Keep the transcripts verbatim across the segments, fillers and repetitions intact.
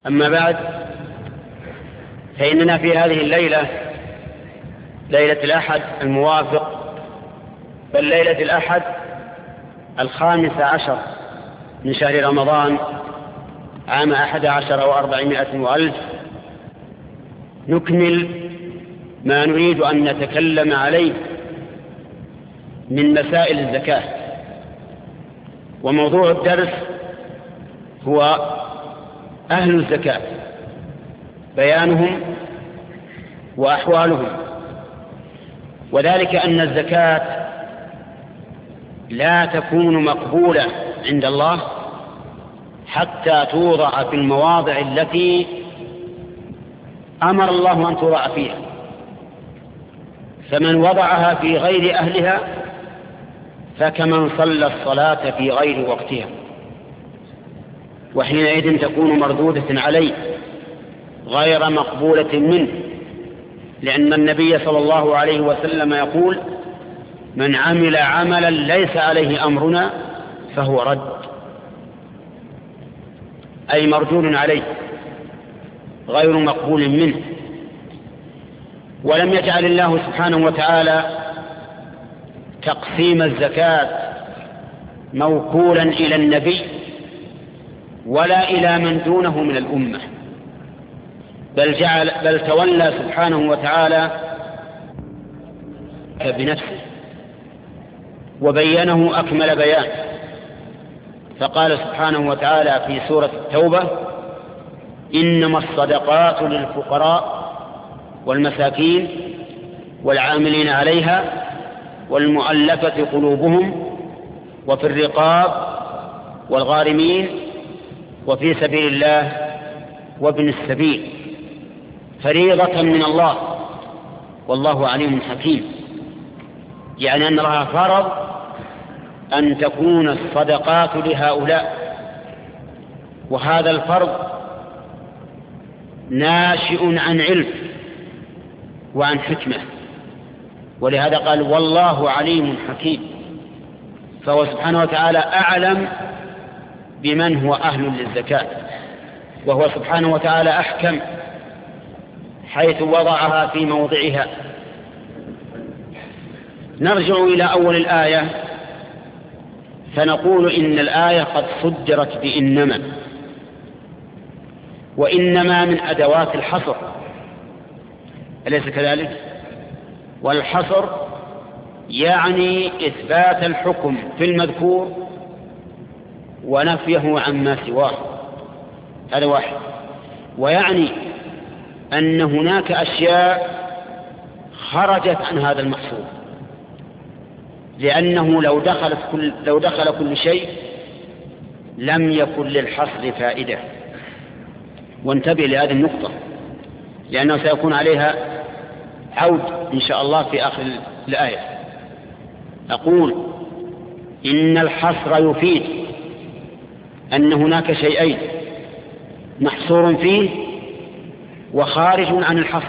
أما بعد، فإننا في هذه الليلة، ليلة الأحد الموافق بل ليلة الأحد الخامس عشر من شهر رمضان عام أحد عشر وأربعمائة وألف، نكمل ما نريد أن نتكلم عليه من مسائل الزكاة. وموضوع الدرس هو أهل الزكاة، بيانهم وأحوالهم، وذلك أن الزكاة لا تكون مقبولة عند الله حتى توضع في المواضع التي أمر الله أن توضع فيها، فمن وضعها في غير أهلها فكمن صلى الصلاة في غير وقتها، وحينئذ تكون مردودة عليه غير مقبولة منه، لأن النبي صلى الله عليه وسلم يقول: من عمل عملا ليس عليه أمرنا فهو رد، أي مردود عليه غير مقبول منه. ولم يجعل الله سبحانه وتعالى تقسيم الزكاة موكولا إلى النبي ولا إلى من دونه من الأمة، بل جعل بل تولى سبحانه وتعالى بنفسه وبينه أكمل بيان، فقال سبحانه وتعالى في سورة التوبة: إنما الصدقات للفقراء والمساكين والعاملين عليها والمؤلفة قلوبهم وفي الرقاب والغارمين وفي سبيل الله وابن السبيل، فريضة من الله والله عليم حكيم. يعني أن الله فرض أن تكون الصدقات لهؤلاء، وهذا الفرض ناشئ عن علم وعن حكمة، ولهذا قال: والله عليم حكيم. فهو سبحانه وتعالى أعلم بمن هو أهل للزكاة، وهو سبحانه وتعالى أحكم حيث وضعها في موضعها. نرجع إلى أول الآية فنقول إن الآية قد صدرت بإنما، وإنما من أدوات الحصر، أليس كذلك؟ والحصر يعني إثبات الحكم في المذكور ونفيه عما سواه، هذا واحد. ويعني أن هناك أشياء خرجت عن هذا المحصور، لأنه لو دخل كل, لو دخل كل شيء لم يكن للحصر فائدة. وانتبه لهذه النقطة، لأنه سيكون عليها عود إن شاء الله في آخر الآية. أقول إن الحصر يفيد أن هناك شيئين محصور فيه وخارج عن الحصر،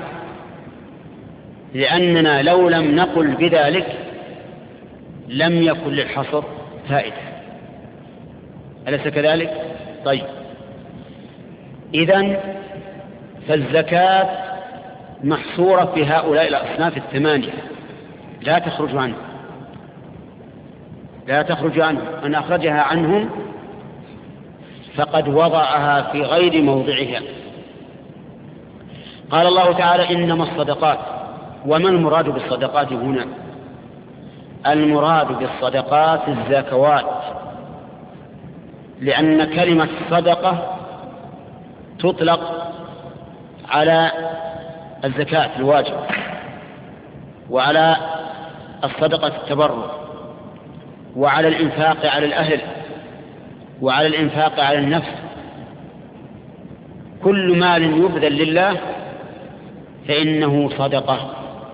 لأننا لو لم نقل بذلك لم يكن للحصر فائدة، أليس كذلك؟ طيب، إذن فالزكاة محصورة في هؤلاء الأصناف الثمانية، لا تخرج عنه لا تخرج عنه أن أخرجها عنهم فقد وضعها في غير موضعها. قال الله تعالى: إنما الصدقات. وما المراد بالصدقات هنا؟ المراد بالصدقات الزكوات، لأن كلمة صدقة تطلق على الزكاة الواجب، وعلى الصدقة التبرع، وعلى الإنفاق على الأهل، وعلى الإنفاق على النفس. كل مال يبذل لله فإنه صدقة،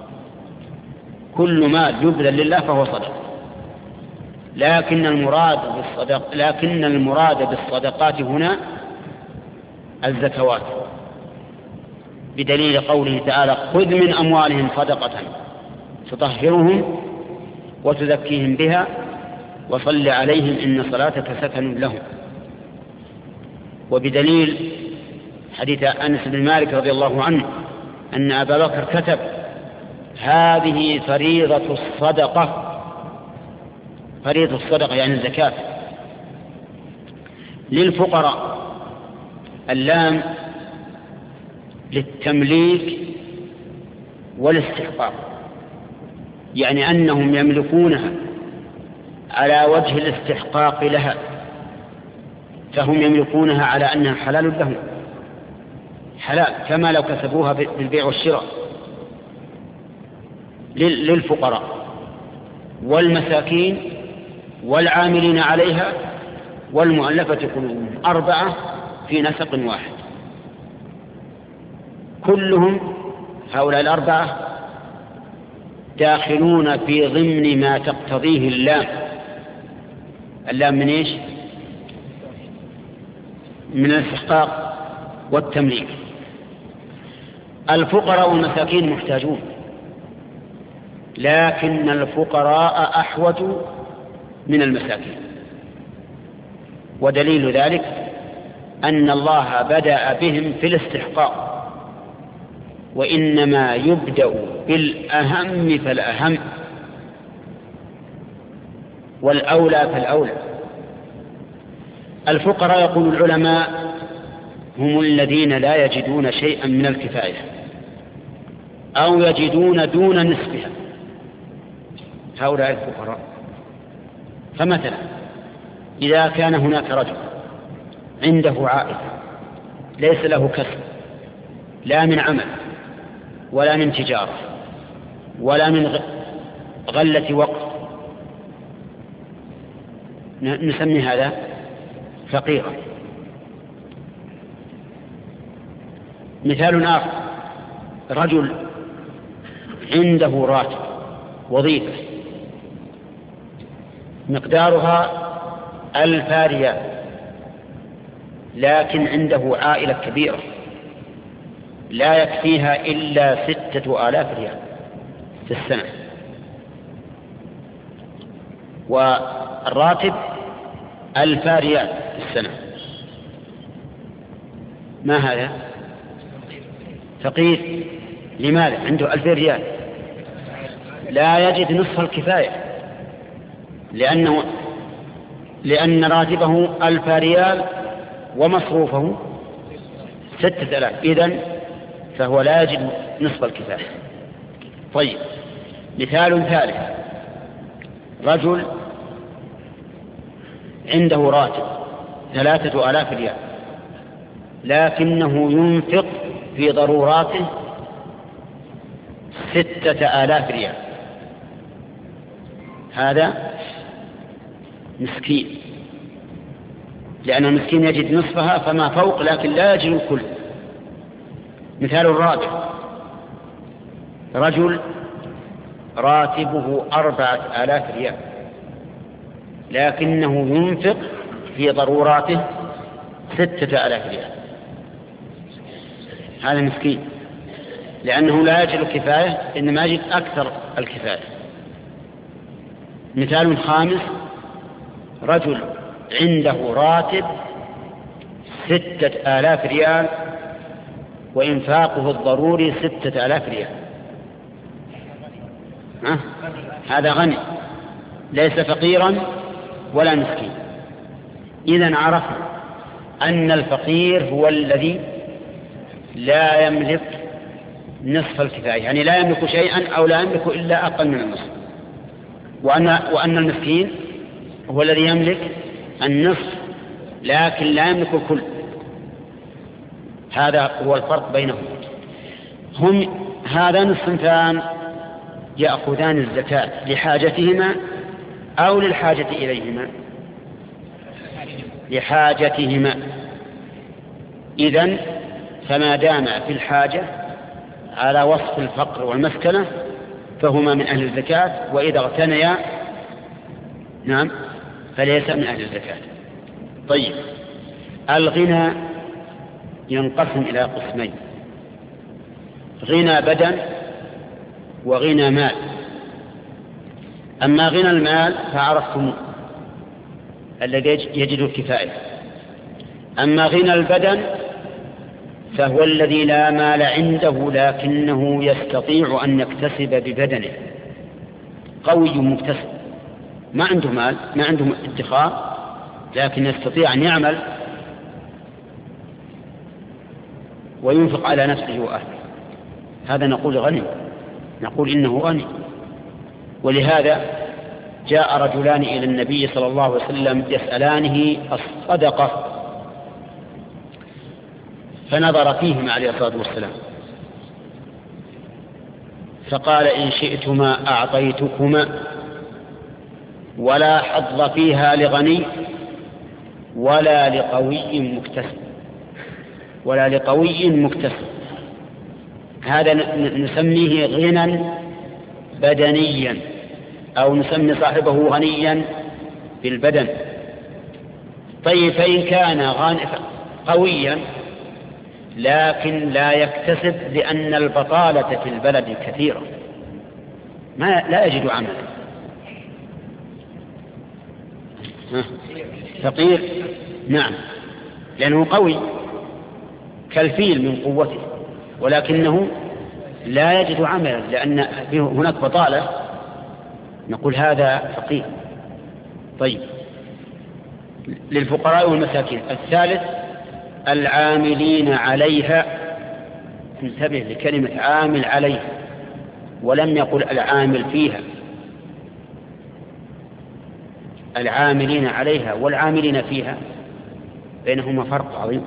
كل مال يبذل لله فهو صدقة. لكن المراد بالصدق لكن المراد بالصدقات هنا الزكوات، بدليل قوله تعالى: خذ من أموالهم صدقة تطهرهم وتزكيهم بها وصل عليهم إن صلاتك سكن لهم. وبدليل حديث أنس بن مالك رضي الله عنه أن أبا بكر كتب: هذه فريضة الصدقة. فريضة الصدقة يعني الزكاة للفقراء. اللام للتمليك والاستحقاق، يعني أنهم يملكونها على وجه الاستحقاق لها، فهم يملكونها على أنها حلال لهم، حلال كما لو كسبوها بالبيع والشراء. للفقراء والمساكين والعاملين عليها والمؤلفة قلوبهم، أربعة في نسق واحد. كلهم هؤلاء الأربعة داخلون في ضمن ما تقتضيه اللام. اللام من إيش؟ من الاستحقاق والتمليك. الفقراء والمساكين محتاجون، لكن الفقراء أحوج من المساكين، ودليل ذلك أن الله بدأ بهم في الاستحقاق، وإنما يبدأ بالأهم فالأهم والأولى فالأولى. الفقراء يقول العلماء هم الذين لا يجدون شيئا من الكفاية أو يجدون دون نصفها، هؤلاء الفقراء. فمثلا إذا كان هناك رجل عنده عائلة ليس له كسب، لا من عمل ولا من تجارة ولا من غلة وقت، نسمي هذا فقيرا. مثال آخر: رجل عنده راتب، وظيفة مقدارها ألف ريال، لكن عنده عائلة كبيرة لا يكفيها إلا ستة آلاف ريال في السنة، والراتب ألف ريال في السنة. ما هذا؟ فقير. لماذا؟ عنده ألف ريال لا يجد نصف الكفاية، لأنه لأن راتبه ألف ريال ومصروفه ستة آلاف، إذن فهو لا يجد نصف الكفاية. طيب، مثال ثالث: رجل عنده راتب ثلاثة آلاف ريال، لكنه ينفق في ضروراته ستة آلاف ريال. هذا مسكين، لأن المسكين يجد نصفها فما فوق، لكن لا يجد الكل. مثال الرابع: رجل راتبه أربعة آلاف ريال، لكنه ينفق في ضروراته ستة آلاف ريال. هذا مسكين، لأنه لا يجد الكفاية، إنما يجد أكثر الكفاية. مثال خامس: رجل عنده راتب ستة آلاف ريال وإنفاقه الضروري ستة آلاف ريال. أه؟ هذا غني، ليس فقيرا ولا مسكين. إذن عرفنا أن الفقير هو الذي لا يملك نصف الكفاية، يعني لا يملك شيئا أو لا يملك إلا أقل من النصف، وأن, وأن المسكين هو الذي يملك النصف لكن لا يملك الكل. هذا هو الفرق بينهم. هم هذان الصنفان يأخذان الزكاة لحاجتهما أو للحاجة إليهما؟ لحاجتهما. إذن فما دام في الحاجة على وصف الفقر والمسكنة فهما من أهل الزكاة، وإذا اغتنيا نعم فليس من أهل الزكاة. طيب، الغنى ينقسم إلى قسمين: غنى بدن وغنى مال. أما غنى المال فعرفتم الذي يجد الكفاية، أما غنى البدن فهو الذي لا مال عنده لكنه يستطيع أن يكتسب ببدنه، قوي مكتسب، ما عنده مال، ما عنده ادخار، لكن يستطيع أن يعمل وينفق على نفسه وأهله، هذا نقول غني، نقول إنه غني. ولهذا جاء رجلان إلى النبي صلى الله عليه وسلم يسألانه الصدقة، فنظر فيهما عليه الصلاة والسلام فقال: إن شئتما أعطيتكما، ولا حظ فيها لغني ولا لقوي مكتسب، ولا لقوي مكتسب. هذا نسميه غنى بدنيا، أو نسمي صاحبه غنيا بالبدن. طيب، فإن كان قويا لكن لا يكتسب لأن البطالة في البلد كثيرة، ما لا يجد عملا، فقير، نعم، لأنه قوي كالفيل من قوته، ولكنه لا يجد عملا لأن هناك بطالة، نقول هذا فقير. طيب، للفقراء والمساكين. الثالث العاملين عليها، انتبه لكلمة عامل عليها، ولم يقل العامل فيها. العاملين عليها والعاملين فيها بينهما فرق عظيم.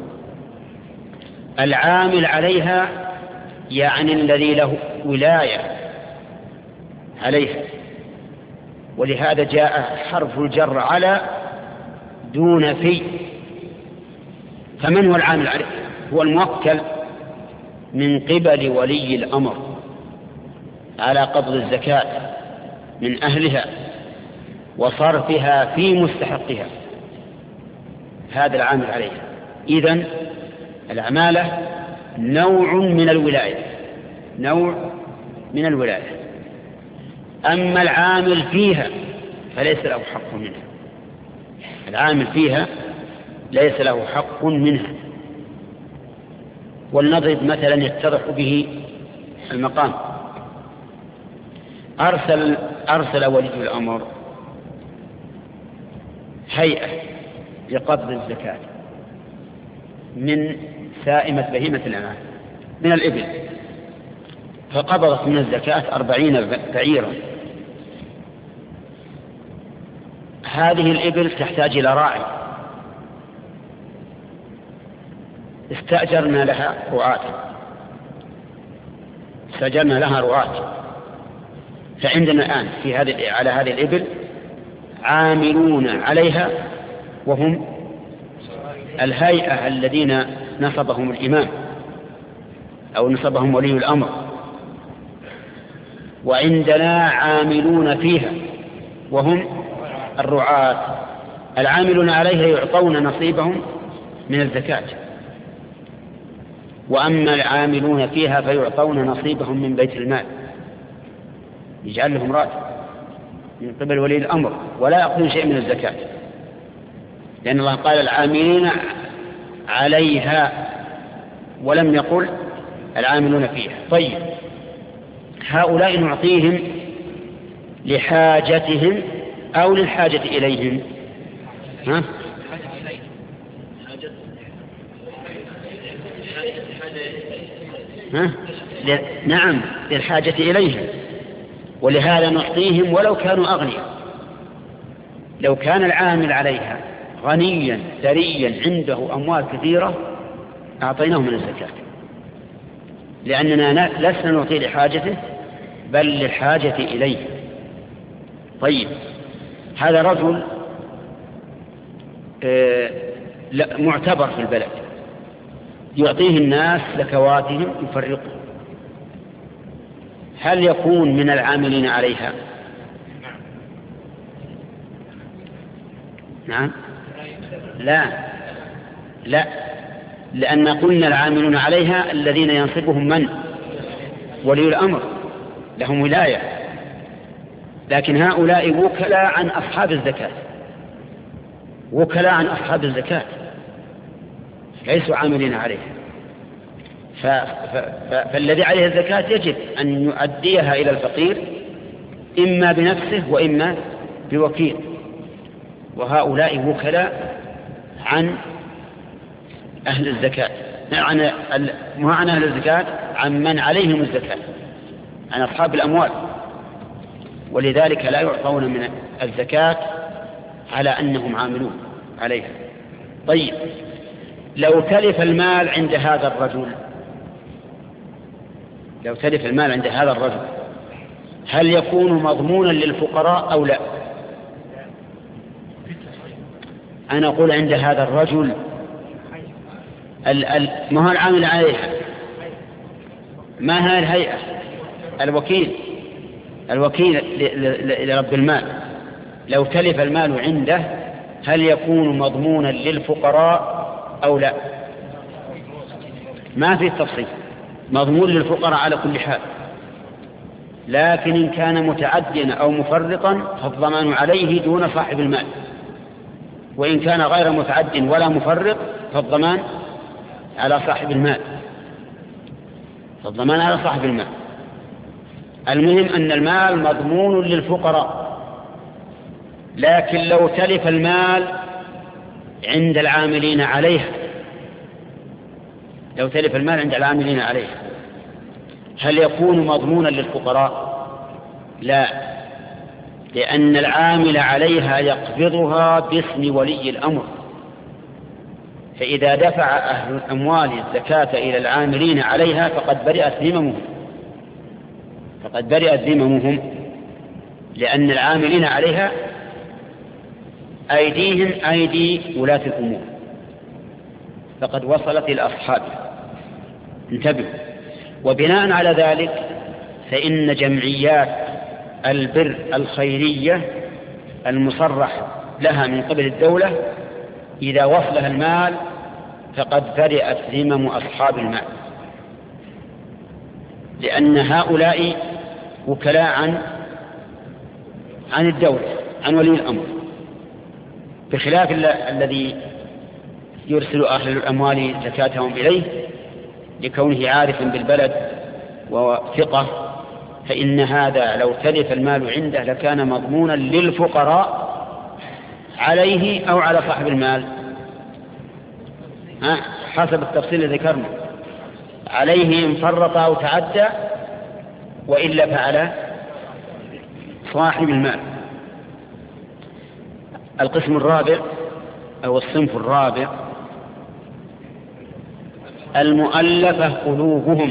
العامل عليها يعني الذي له ولاية عليها، ولهذا جاء حرف الجر على دون في. فمن هو العامل عليه؟ هو الموكل من قبل ولي الأمر على قبض الزكاة من أهلها وصرفها في مستحقها، هذا العامل عليها. إذن العمالة نوع من الولاية، نوع من الولاية. أما العامل فيها فليس له حق منها، العامل فيها ليس له حق منها. ولنضرب مثلا يتضح به المقام. أرسل, أرسل ولي الأمر هيئة لقبض الزكاة من سائمة بهيمة الأنعام من الإبل، فقبضت من الزكاة أربعين بعيرا. هذه الإبل تحتاج إلى راعي، استأجرنا لها رعاة، استأجرنا لها رعاة. فعندنا الآن في هذه على هذه الإبل عاملون عليها، وهم الهيئة الذين نصبهم الإمام أو نصبهم ولي الأمر، وعندنا عاملون فيها وهم الرعاة. العاملون عليها يعطون نصيبهم من الزكاة، وأما العاملون فيها فيعطون نصيبهم من بيت المال، يجعل لهم راتب من قبل ولي الأمر، ولا يأخذون شيء من الزكاة، لأن الله قال العاملين عليها ولم يقل العاملون فيها. طيب، هؤلاء نعطيهم لحاجتهم أو للحاجة إليهم؟ ها؟ ها؟ نعم، للحاجة إليهم، ولهذا نعطيهم ولو كانوا أغنياء. لو كان العامل عليها غنيا ثريا عنده أموال كثيرة أعطيناه من الزكاة، لأننا لسنا نعطي لحاجته بل للحاجة إليه. طيب، هذا رجل آه معتبر في البلد، يعطيه الناس زكواتهم يفرقوا، هل يكون من العاملين عليها؟ نعم، لا لا، لأن قلنا العاملون عليها الذين ينصبهم من؟ ولي الأمر، لهم ولاية، لكن هؤلاء وكلاء عن أصحاب الزكاة، وكلاء عن أصحاب الزكاة، ليسوا عاملين عليها. فالذي عليه الزكاة يجب أن يؤديها إلى الفقير إما بنفسه وإما بوكيل، وهؤلاء وكلاء عن أهل الزكاة، عن مو عن أهل الزكاة، عن من عليهم الزكاة، عن أصحاب الأموال، ولذلك لا يعطون من الزكاة على أنهم عاملون عليها. طيب، لو تلف المال عند هذا الرجل لو تلف المال عند هذا الرجل هل يكون مضمونا للفقراء أو لا؟ أنا أقول عند هذا الرجل ما هو العامل عليها، ما هي الهيئة، الوكيل الوكيل لرب المال. لو تلف المال عنده هل يكون مضمونا للفقراء أو لا؟ ما في تفصيل، مضمون للفقراء على كل حال، لكن إن كان متعديا أو مفرطا فالضمان عليه دون صاحب المال، وإن كان غير متعد ولا مفرط فالضمان على صاحب المال فالضمان على صاحب المال. المهم أن المال مضمون للفقراء، لكن لو تلف المال عند العاملين عليها لو تلف المال عند العاملين عليها هل يكون مضمونا للفقراء؟ لا، لأن العامل عليها يقبضها باسم ولي الأمر، فإذا دفع أهل الأموال الزكاة إلى العاملين عليها فقد برئت ذممهم فقد برئت ذممهم لأن العاملين عليها أيديهم أيدي ولاة الأمور، فقد وصلت إلى أصحابها. انتبهوا. وبناء على ذلك فإن جمعيات البر الخيرية المصرح لها من قبل الدولة إذا وصلها المال فقد برئت ذمم أصحاب المال، لأن هؤلاء وكلاء عن عن الدولة، عن ولي الأمر، بخلاف الذي يرسل أهل الأموال زكاتهم إليه لكونه عارفا بالبلد وثقة، فإن هذا لو تلف المال عنده لكان مضمونا للفقراء عليه أو على صاحب المال، ها حسب التفصيل الذي ذكرنا، عليه إن فرط أو تعدى، وإلا فعلى صاحب المال. القسم الرابع أو الصنف الرابع المؤلفة قلوبهم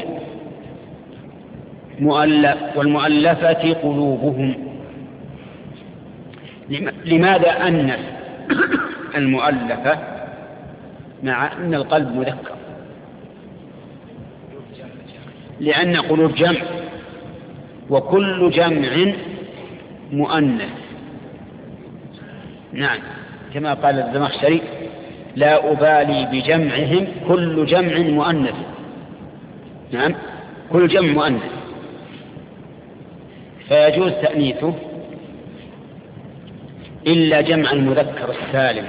مؤلف والمؤلفة قلوبهم. لماذا أن المؤلفة مع أن القلب مذكر؟ لأن قلوب جمع، وكل جمع مؤنث. نعم، كما قال الزمخشري: لا أبالي بجمعهم كل جمع مؤنث. نعم، كل جمع مؤنث، فيجوز تأنيثه إلا جمع المذكر السالم،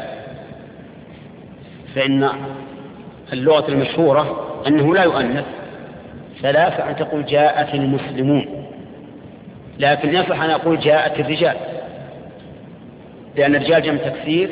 فإن اللغة المشهورة أنه لا يؤنث، فلا فأن تقول جاءت المسلمون، لكن يصح أن أقول جاءت الرجال، لأن الرجال جمع تكسير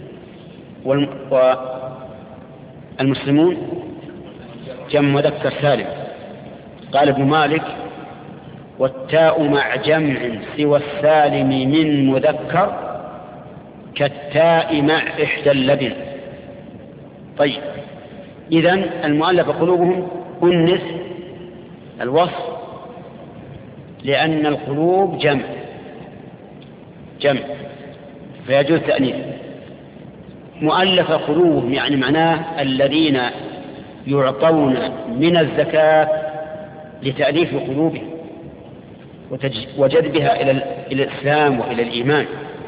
والمسلمون جمع مذكر سالم. قال ابن مالك: والتاء مع جمع سوى السالم من مذكر كالتاء مع إحدى اللبن. طيب، إذن المؤلف قلوبهم أنث الوصف، لأن القلوب جمع جمع فيجوز تأنيث. مؤلف قلوبهم يعني معناه الذين يعطون من الزكاة لتأليف قلوبهم وجذبها إلى الإسلام وإلى الإيمان.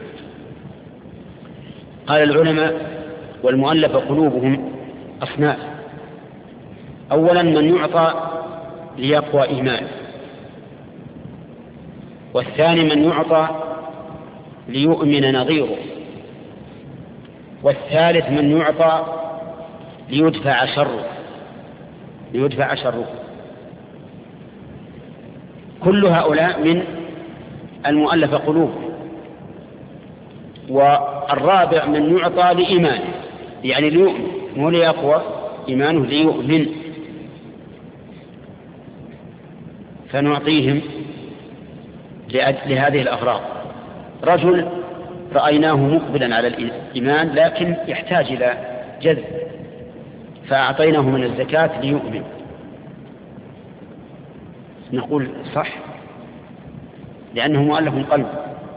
قال العلماء: والمؤلف قلوبهم أصناف. أولا من يعطى ليقوى إيمان، والثاني من يعطى ليؤمن نظيره، والثالث من يعطى ليدفع شره، ليدفع شره. كل هؤلاء من المؤلف قلوب. والرابع من يعطى لإيمانه، يعني ليؤمن، مو ليقوى إيمانه، ليؤمن، فنعطيهم لهذه الأغراض. رجل رأيناه مقبلا على الإيمان لكن يحتاج إلى جذب، فأعطيناه من الزكاة ليؤمن، نقول صح لأنه مؤلف قلب.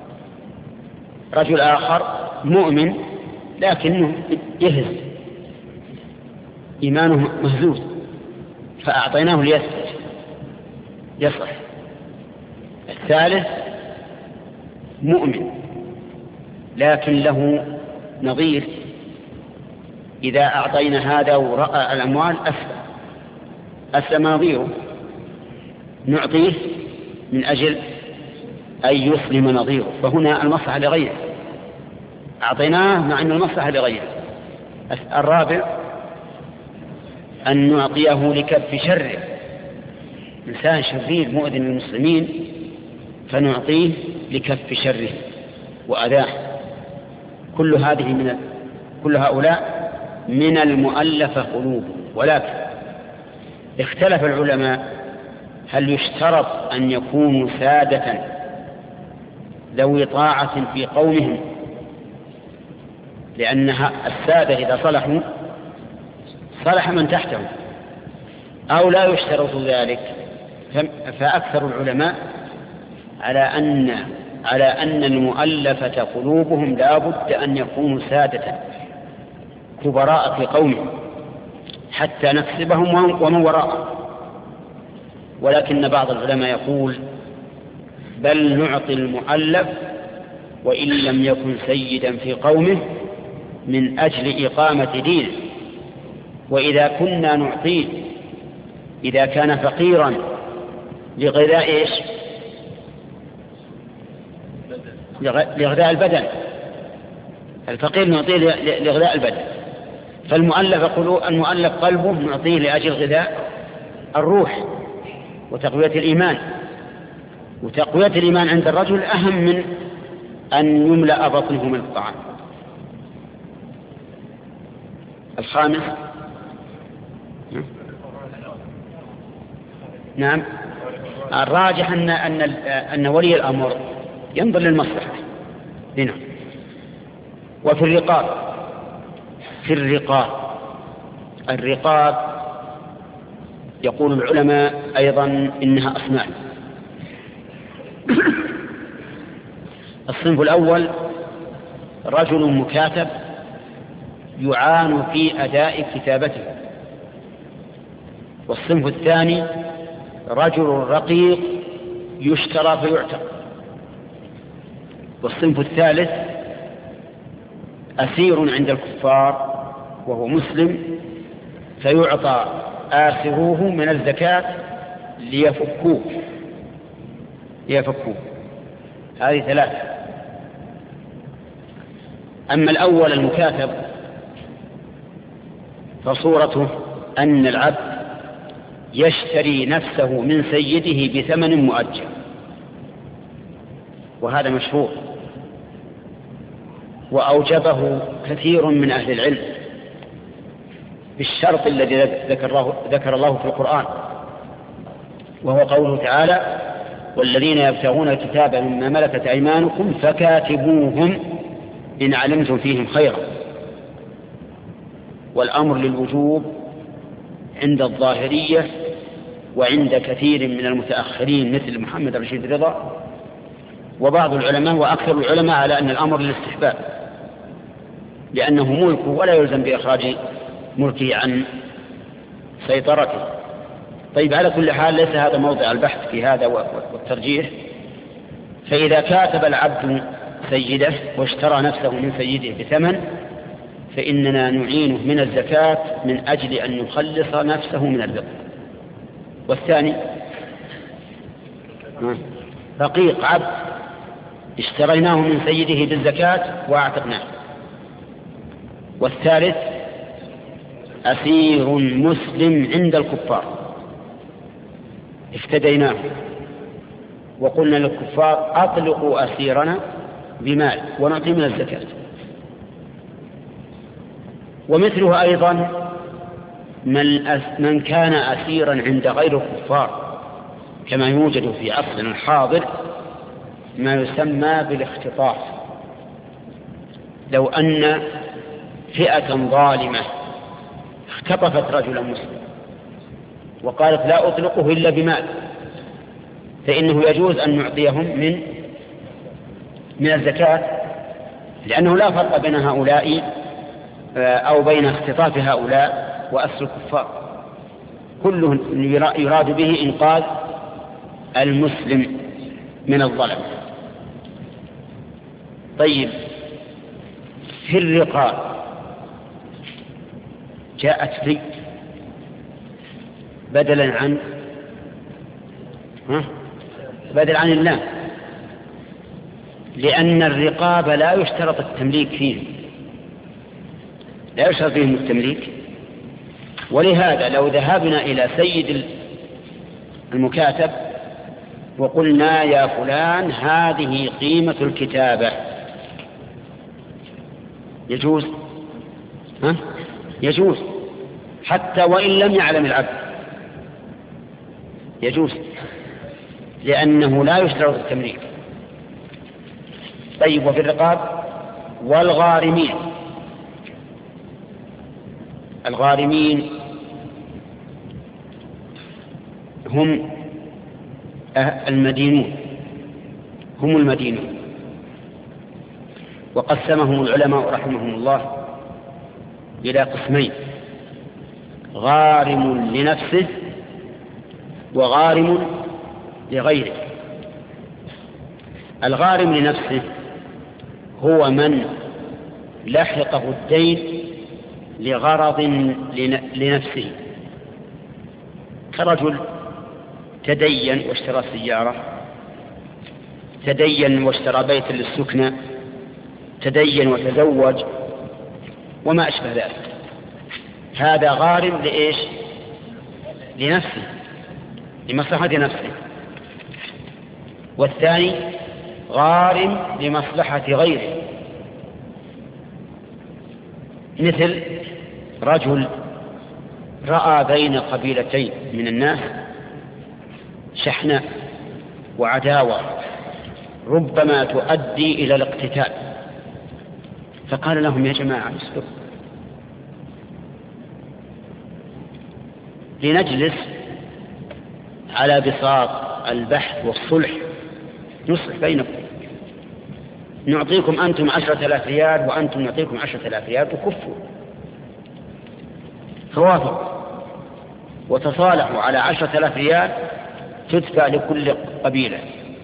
رجل آخر مؤمن لكنه يهز، إيمانه مهزوز، فأعطيناه ليثبت، يصح. الثالث مؤمن لكن له نظير، إذا أعطينا هذا ورأى الأموال أسلم أسلم نظيره، نعطيه من أجل أن يسلم نظيره، فهنا المصلحة لغيره، أعطيناه مع أن المصلحة لغيره. الرابع أن نعطيه لكف شره، إنسان شرير مؤذن للمسلمين فنعطيه لكف شره وأذاه. كل هذه من كل هؤلاء من المؤلفة قلوب. ولكن اختلف العلماء هل يشترط أن يكونوا سادة ذوي طاعة في قومهم، لأنها السادة إذا صلحوا صلح من تحتهم، أو لا يشترط ذلك؟ فأكثر العلماء على أن على أن المؤلفة قلوبهم لا بد أن يكونوا سادة كبراء في قومهم حتى نكسبهم ومن وراءهم. ولكن بعض العلماء يقول بل نعطي المؤلف وإن لم يكن سيدا في قومه من أجل إقامة دينه، وإذا كنا نعطيه إذا كان فقيرا لغذاء إيش؟ لغذاء البدن، الفقير نعطيه لغذاء البدن، فالمؤلف قلوب المؤلف قلبه نعطيه لأجل غذاء الروح وتقوية الإيمان. وتقوية الإيمان عند الرجل أهم من أن يملأ بطنه من الطعام. الخامس نعم الراجح أن أن أن ولي الأمر ينظر للمصلحة هنا. وفي الرقاب في الرقاب الرقاب يقول العلماء أيضا إنها أصناف. الصنف الأول رجل مكاتب يعان في أداء كتابته، والصنف الثاني رجل رقيق يشترى فيعتق، والصنف الثالث أسير عند الكفار وهو مسلم فيعطى آخروه من الزكاة ليفكوه ليفكوه هذه ثلاثة. أما الأول المكاتب فصورته أن العبد يشتري نفسه من سيده بثمن مؤجل، وهذا مشهور وأوجبه كثير من أهل العلم بالشرط الذي ذكر, ذكر الله في القرآن، وهو قوله تعالى والذين يبتغون الكتاب مما ملكت أيمانكم فكاتبوهم إن علمتم فيهم خيرا. والأمر للوجوب عند الظاهرية وعند كثير من المتأخرين مثل محمد رشيد رضا وبعض العلماء وأكثر العلماء على أن الأمر للاستحباب، لأنه ملكه ولا يلزم بإخراج ملكه عن سيطرته. طيب على كل حال ليس هذا موضع البحث في هذا والترجيح. فإذا كاتب العبد سيده واشترى نفسه من سيده بثمن فإننا نعينه من الزكاة من أجل أن يخلص نفسه من الرق. والثاني رقيق عبد اشتريناه من سيده بالزكاة واعتقناه. والثالث أسير مسلم عند الكفار افتديناه وقلنا للكفار أطلقوا أسيرنا بمال ونعطي من الزكاة. ومثله أيضا من, من كان أسيرا عند غير الكفار، كما يوجد في عصرنا الحاضر ما يسمى بالاختطاف. لو أن فئة ظالمة اختطفت رجلا مسلم وقالت لا أطلقه إلا بمال، فإنه يجوز أن نعطيهم من من الزكاة، لأنه لا فرق بين هؤلاء أو بين اختطاف هؤلاء وأسر الكفار، كله يراد به إنقاذ المسلم من الظلم. طيب، في الرقاب جاءت في بدلا عن ها بدل عن الله، لأن الرقاب لا يشترط التمليك فيه، لا يشترط فيهم التمليك. ولهذا لو ذهبنا إلى سيد المكاتب وقلنا يا فلان هذه قيمة الكتابة، يجوز ها؟ يجوز حتى وإن لم يعلم العبد، يجوز لأنه لا يشترط التمليك. طيب، وفي الرقاب والغارمين، الغارمين هم المدينون، هم المدينون، وقسمهم العلماء رحمهم الله إلى قسمين: غارم لنفسه وغارم لغيره. الغارم لنفسه هو من لحقه الدين لغرض لنفسه، كرجل تدين واشترى سيارة، تدين واشترى بيت للسكنة، تدين وتزوج وما أشبه ذلك. هذا غارم لإيش؟ لنفسه، لمصلحة نفسه. والثاني غارم لمصلحة غيره، مثل رجل رأى بين قبيلتين من الناس شحناء وعداوة ربما تؤدي إلى الاقتتال، فقال لهم يا جماعة اسكتوا، لنجلس على بساط البحث والصلح، نصلح بينكم، نعطيكم أنتم عشرة آلاف ريال وأنتم نعطيكم عشرة آلاف ريال وكفوا. فوافقوا وتصالحوا على عشرة آلاف ريال تدفع لكل قبيلة.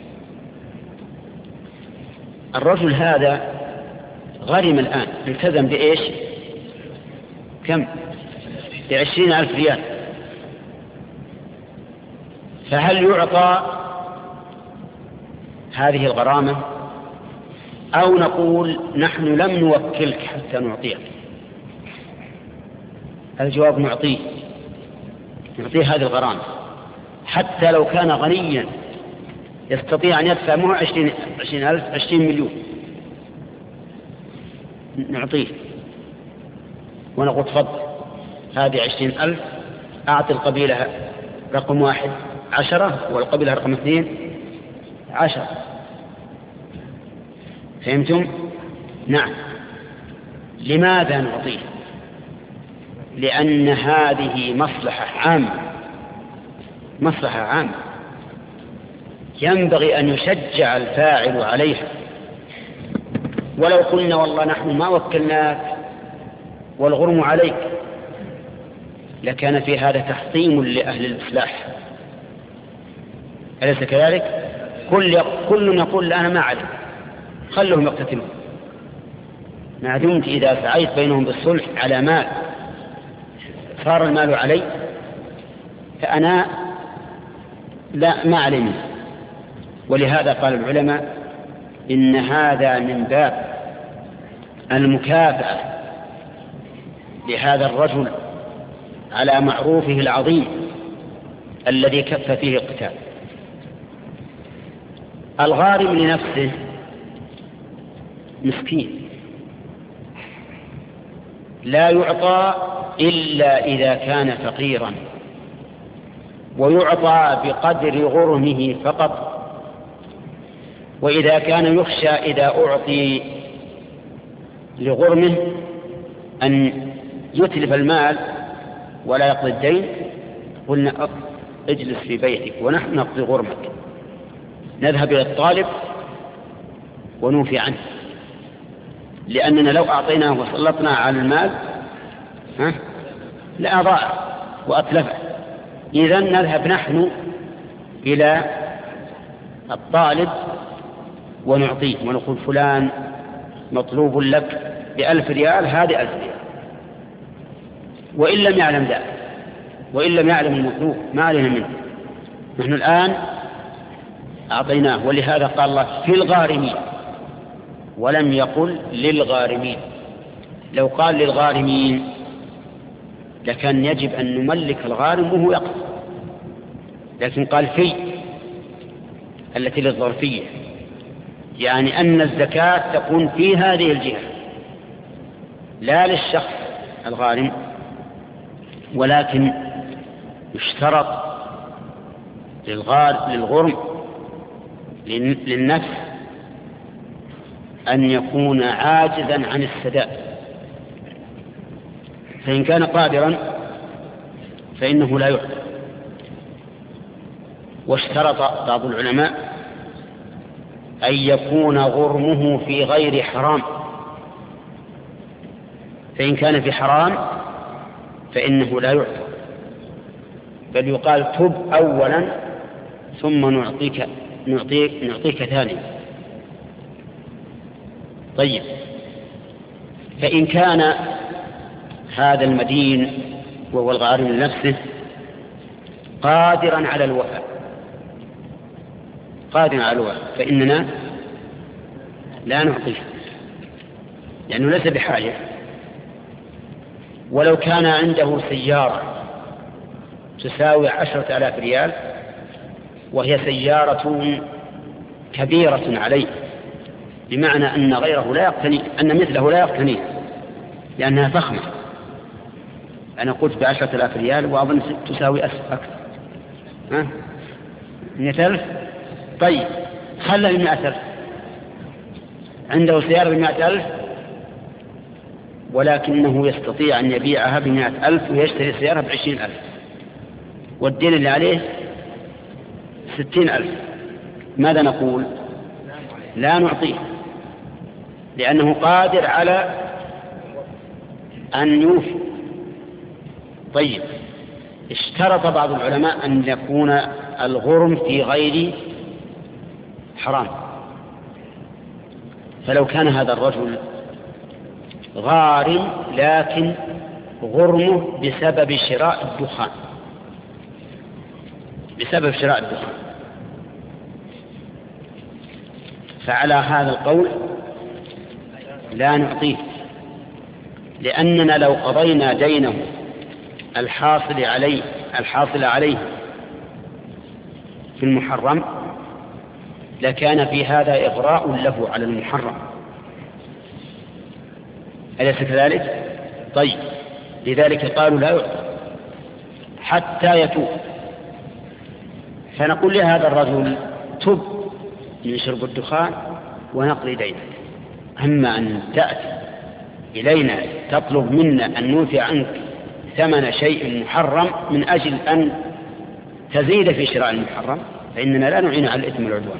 الرجل هذا غرم الآن، التزم بإيش؟ كم؟ بعشرين ألف ريال. فهل يعطى هذه الغرامة أو نقول نحن لم نوكلك حتى نعطيك؟ الجواب نعطيه، نعطيه هذه الغرامة حتى لو كان غنيا يستطيع أن يدفع معه عشرين, عشرين ألف عشرين مليون، نعطيه ونقول تفضل هذه عشرين ألف، أعطي القبيلة رقم واحد عشرة والقبيلة رقم اثنين عشرة. فهمتم؟ نعم. لماذا نعطيه؟ لأن هذه مصلحة عامة، مصلحة عامة ينبغي أن يشجع الفاعل عليها. ولو قلنا والله نحن ما وكلناك والغرم عليك لكان في هذا تحطيم لأهل الإصلاح، أليس كذلك؟ كل كل يقول أنا ما عليك، خلهم يقتتلون، ما دمت إذا سعيت بينهم بالصلح على مال صار المال علي فأنا لا ما علي منه. ولهذا قال العلماء إن هذا من باب المكافأة لهذا الرجل على معروفه العظيم الذي كف فيه القتال. الغارم لنفسه مسكين لا يعطى إلا إذا كان فقيرا، ويعطى بقدر غرمه فقط. وإذا كان يخشى إذا أعطي لغرمه أن يتلف المال ولا يقضي الدين، قلنا اجلس في بيتك ونحن نقضي غرمك، نذهب إلى الطالب ونوفي عنه، لأننا لو أعطيناه وسلطنا على المال ها لأضاع وأتلفه. إذن نذهب نحن إلى الطالب ونعطيه ونقول فلان مطلوب لك بألف ريال، هذه ألف ريال، وإن لم يعلم ذلك وإن لم يعلم المطلوب ما علينا منه، نحن الآن أعطيناه. ولهذا قال الله في الغارمين ولم يقل للغارمين. لو قال للغارمين لكان يجب أن نملك الغارم وهو يقصد، لكن قال في التي للظرفية، يعني أن الزكاة تكون في هذه الجهة لا للشخص الغارم، ولكن يشترط للغار للغرم للنفس أن يكون عاجزا عن السداد، فإن كان قادرا فإنه لا يعطى. واشترط بعض العلماء أن يكون غرمه في غير حرام، فإن كان في حرام فإنه لا يعطى، بل يقال تب أولا ثم نعطيك نعطيك, نعطيك ثانيا. طيب، فإن كان هذا المدين وهو الغارم لنفسه قادرا على الوفاء قادرا على الوفاء فإننا لا نعطيه لأنه ليس بحاجة. ولو كان عنده سيارة تساوي عشرة آلاف ريال وهي سيارة كبيرة عليه، بمعنى أن غيره لا يقتني، أن مثله لا يقتني لأنها فخمة، أنا قلت بعشرة آلاف ريال وأظن تساوي أكثر، ها مئة ألف. طيب خلى بمئة ألف، عنده سيارة بمئة ألف ولكنه يستطيع أن يبيعها بمئة ألف ويشتري سيارة بعشرين ألف، والدين اللي عليه ستين ألف، ماذا نقول؟ لا نعطيه لأنه قادر على أن يوفي. طيب، اشترط بعض العلماء أن يكون الغرم في غير حرام، فلو كان هذا الرجل غارم لكن غرمه بسبب شراء الدخان بسبب شراء الدخان فعلى هذا القول لا نعطيه، لأننا لو قضينا دينه الحاصل عليه الحاصل عليه في المحرم لكان في هذا إغراء له على المحرم، أليس كذلك؟ طيب، لذلك قالوا لا يعطى حتى يتوب. فنقول لهذا الرجل تب من شرب الدخان ونقضي دينك، أما أن تأتي إلينا تطلب منا أن نوفي عنك ثمن شيء محرم من أجل أن تزيد في شراء المحرم فإننا لا نعين على الإثم والعدوان.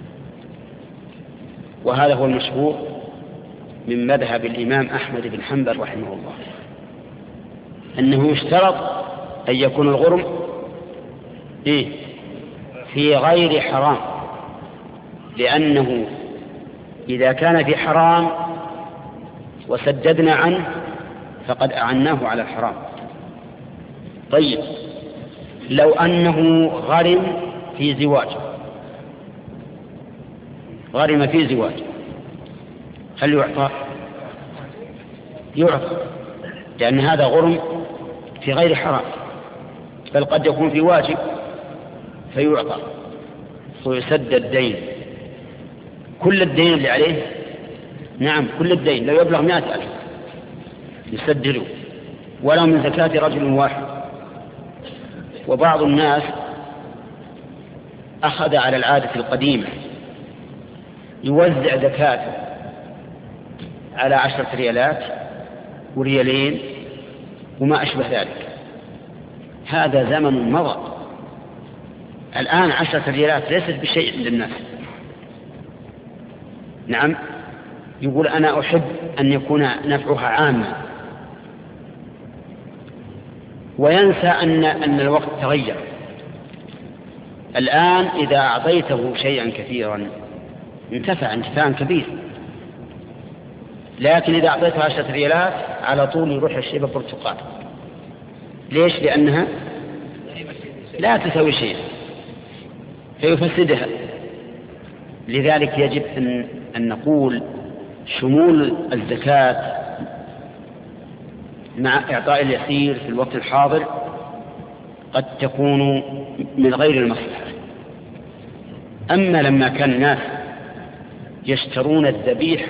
وهذا هو المشهور من مذهب الإمام أحمد بن حنبل رحمه الله، أنه يشترط أن يكون الغرم إيه؟ في غير حرام، لأنه إذا كان في حرام وسددنا عنه فقد أعناه على الحرام. طيب، لو أنه غرم في زواج غرم في زواج هل يعطى؟ يعطى، لأن هذا غرم في غير حرام، بل قد يكون في واجب فيعطى ويسد الدين، كل الدين اللي عليه، نعم كل الدين لو يبلغ مائة ألف يسدله، ولو من زكاة رجل واحد. وبعض الناس أخذ على العادة القديمة يوزع زكاته على عشرة ريالات وريالين وما أشبه ذلك. هذا زمن مضى، الآن عشرة ريالات ليست بشيء عند الناس. نعم، يقول أنا أحب أن يكون نفعها عاما، وينسى أن, أن الوقت تغير. الآن إذا أعطيته شيئا كثيرا انتفع انتفاعا كبير، لكن إذا أعطيته عشرة ريالات على طول يروح الشيء برتقال. ليش؟ لأنها لا تسوي شيء فيفسدها. لذلك يجب أن, أن نقول شمول الزكاة مع إعطاء اليسير في الوقت الحاضر قد تكون من غير المصلحة. أما لما كان الناس يشترون الذبيحة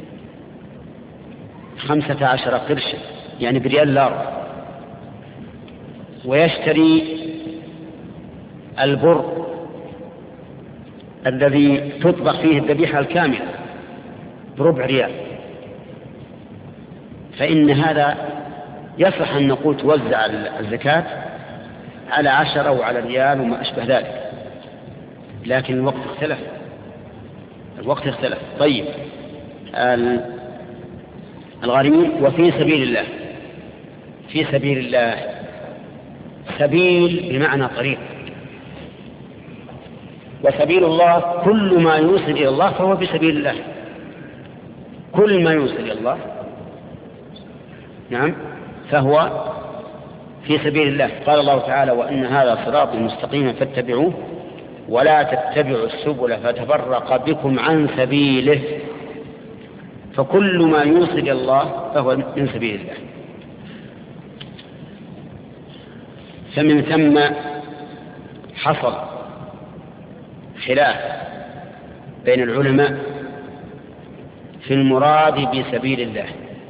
خمسة عشر قرشا يعني بريال لار، ويشتري البر الذي تطبخ فيه الذبيحة الكاملة بربع ريال، فإن هذا يصح أن نقول توزع الزكاة على عشرة وعلى ريال وما أشبه ذلك، لكن الوقت اختلف الوقت اختلف طيب، الغارمين وفي سبيل الله. في سبيل الله سبيل بمعنى طريق، وسبيل الله كل ما يوصل إلى الله فهو في سبيل الله، كل ما يوصل إلى الله نعم فهو في سبيل الله. قال الله تعالى وأن هذا صراطي مستقيما فاتبعوه ولا تتبعوا السبل فتفرق بكم عن سبيله، فكل ما يوصل إلى الله فهو من سبيل الله. فمن ثم حصل خلاف بين العلماء في المراد بسبيل الله،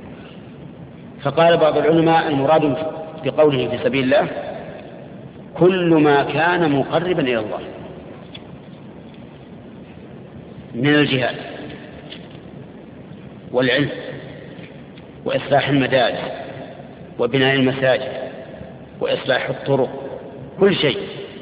فقال بعض العلماء المراد بقوله في سبيل الله كل ما كان مقربا إلى الله من الجهاد والعلم وإصلاح المدارس وبناء المساجد وإصلاح الطرق، كل شيء.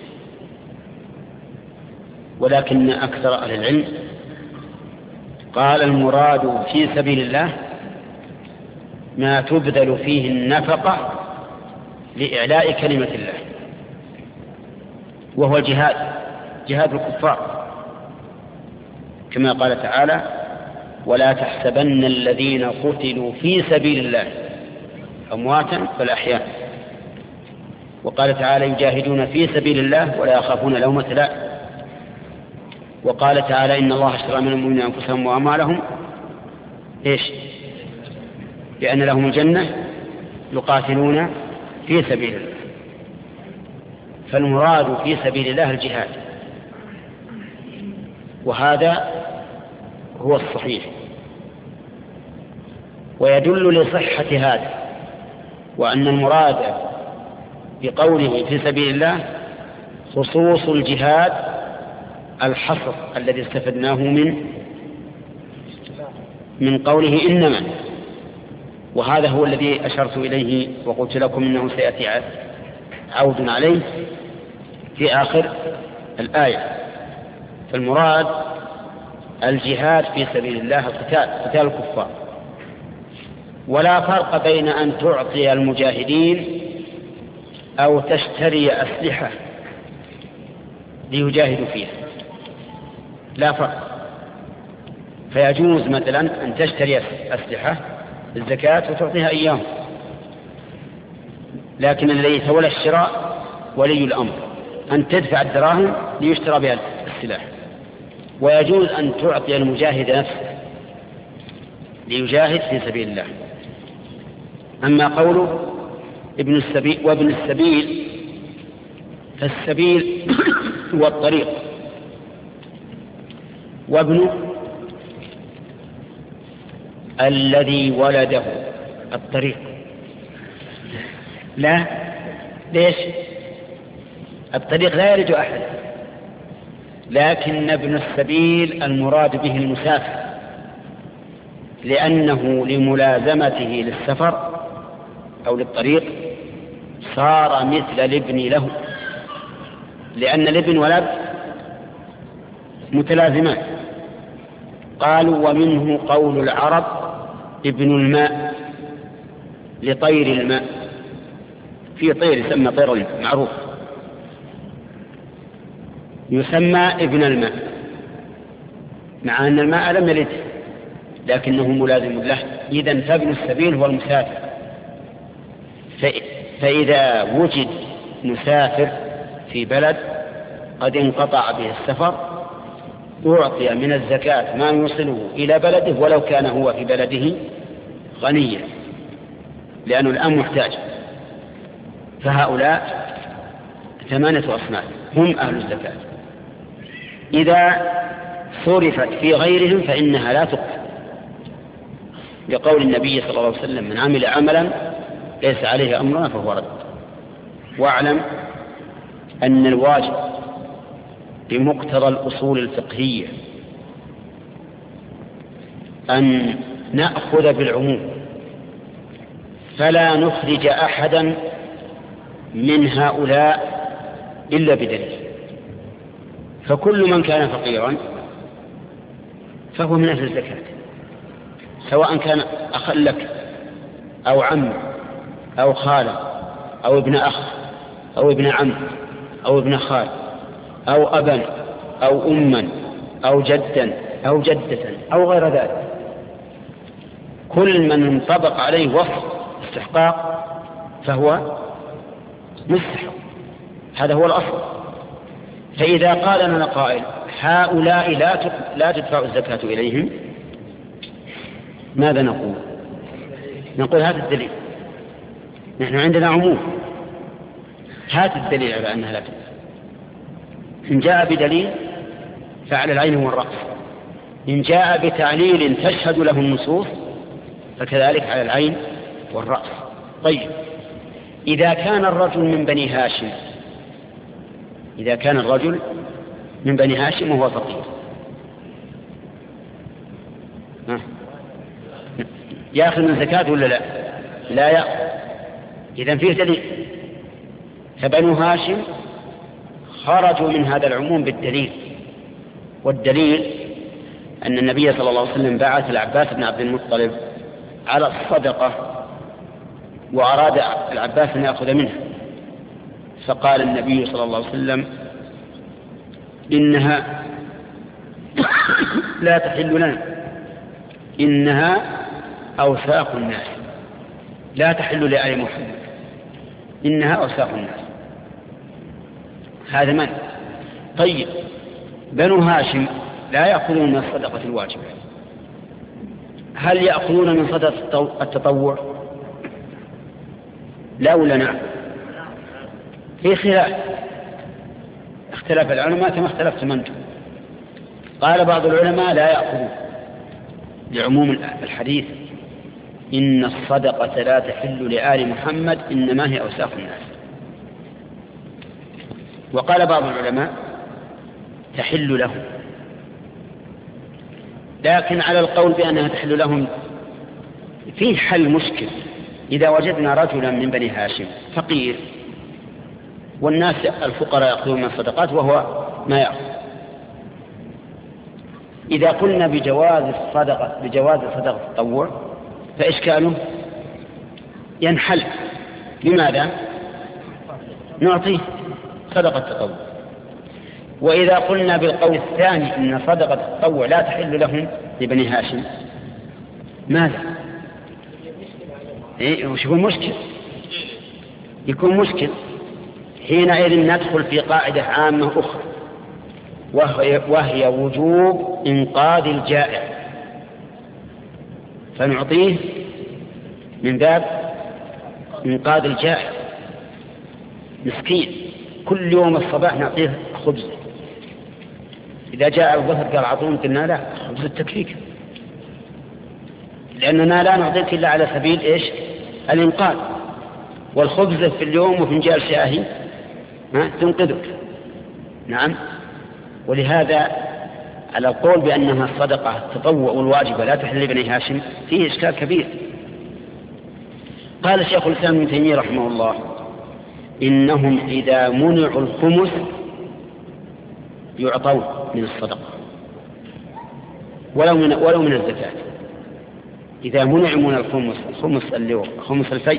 ولكن أكثر أهل العلم قال المراد في سبيل الله ما تبذل فيه النفقة لإعلاء كلمة الله، وهو الجهاد، جهاد الكفار، كما قال تعالى ولا تحسبن الذين قتلوا في سبيل الله أمواتا بل أحياء. وقال تعالى يجاهدون في سبيل الله ولا يخافون لومة لائم. وقال تعالى إن الله اشترى من المؤمنين أنفسهم وأموالهم إيش؟ لأن لهم الجنة يقاتلون في سبيل الله. فالمراد في سبيل الله الجهاد، وهذا هو الصحيح، ويدل لصحة هذا وأن المراد بقوله في سبيل الله خصوص الجهاد الحصر الذي استفدناه من من قوله إنما، وهذا هو الذي أشرت إليه وقلت لكم إنه سيأتي عود عليه في آخر الآية. فالمراد الجهاد في سبيل الله القتال، قتال الكفار. ولا فرق بين أن تعطي المجاهدين أو تشتري أسلحة ليجاهدوا فيها، لا فرق. فيجوز مثلا أن تشتري أسلحة الزكاة وتعطيها إياهم، لكن الذي يتولى الشراء ولي الأمر، أن تدفع الدراهم ليشترى بها السلاح. ويجوز أن تعطي المجاهد نفسه ليجاهد في سبيل الله. أما قوله ابن السبيل وابن السبيل، فالسبيل هو الطريق، وابن الذي ولده الطريق. لا، ليش؟ الطريق لا يلد أحد، لكن ابن السبيل المراد به المسافر، لأنه لملازمته للسفر أو للطريق صار مثل الابن له، لأن الابن والأب متلازمان. قالوا ومنه قول العرب ابن الماء لطير الماء، في طير يسمى طير الماء معروف يسمى ابن الماء، مع أن الماء لم يلده لكنه ملازم له. إذن فابن السبيل هو المسافر. فإذا وجد مسافر في بلد قد انقطع به السفر أعطي من الزكاة ما يوصله إلى بلده ولو كان هو في بلده غنيا، لأنه الآن محتاج. فهؤلاء ثمانية أصناف هم أهل الزكاة. إذا صرفت في غيرهم فإنها لا تقبل، لقول النبي صلى الله عليه وسلم من عمل عملا ليس عليه أمرنا فهو رد. واعلم أن الواجب بمقتضى الأصول الفقهية أن نأخذ بالعموم فلا نخرج أحدا من هؤلاء إلا بدليل. فكل من كان فقيرا فهو من أهل الزكاة، سواء كان أخا لك أو عم أو خال أو ابن أخ أو ابن عم أو ابن خال أو أبا أو أما أو جدا أو جدة أو غير ذلك. كل من انطبق عليه وصف استحقاق فهو مستحق، هذا هو الأصل. فإذا قال لنا قائل هؤلاء لا لا تدفع الزكاة إليهم، ماذا نقول؟ نقول هذا الدليل، نحن عندنا عموم، هذا الدليل على أنها لا تدفع. إن جاء بدليل فعلى العين والرأس، إن جاء بتعليل تشهد له النصوص فكذلك على العين والرأس. طيب، إذا كان الرجل من بني هاشم، إذا كان الرجل من بني هاشم وهو فقير يأخذ من زكاة ولا لا؟ لا يأخذ. إذن فيه دليل. فبنو هاشم خرجوا من هذا العموم بالدليل، والدليل أن النبي صلى الله عليه وسلم بعث العباس بن عبد المطلب على الصدقة وأراد العباس أن يأخذ منها، فقال النبي صلى الله عليه وسلم إنها لا تحل لنا، إنها أوساخ الناس، لا تحل لآل محمد، إنها أوساخ الناس. هذا من؟ طيب، بنو هاشم لا يأخذون من الصدقة الواجبة، هل يأخذون من صدقة التطوع؟ لا ولا نعم؟ في خلاف، اختلف العلماء كما اختلفتم أنتم. قال بعض العلماء لا يأخذون لعموم الحديث إن الصدقة لا تحل لآل محمد إنما هي أوساخ الناس. وقال بعض العلماء تحل لهم، لكن على القول بأنها تحل لهم فيه حل مشكل. إذا وجدنا رجلا من بني هاشم فقير والناس الفقراء يأخذون من الصدقات وهو ما يأخذ، إذا قلنا بجواز الصدقة بجواز صدقة التطوع فإشكاله ينحل. لماذا؟ نعطيه صدقة التطوع. وإذا قلنا بالقول الثاني إن صدقة التطوع لا تحل لهم لبني هاشم، ماذا؟ إيه وش يكون مشكل؟ يكون مشكل. حينئذ ندخل في قاعدة عامة أخرى وهي, وهي وجوب إنقاذ الجائع، فنعطيه من باب إنقاذ الجائع مسكين، كل يوم الصباح نعطيه خبز، إذا جاء الظهر قال عطوه، قلنا لا، خبز التكفيك، لأننا لا نعطيك إلا على سبيل إيش؟ الإنقاذ، والخبز في اليوم وفنجال شاهي تنقذك. نعم. ولهذا على القول بأنها الصدقة تطوع والواجبة لا تحل لبني هاشم فيه إشكال كبير. قال الشيخ الإسلام ابن تيمية رحمه الله: إنهم إذا منعوا الخمس يعطون من الصدقة ولو من, ولو من الزكاة. إذا منعوا من الخمس، الخمس اللي هو خمس الفي،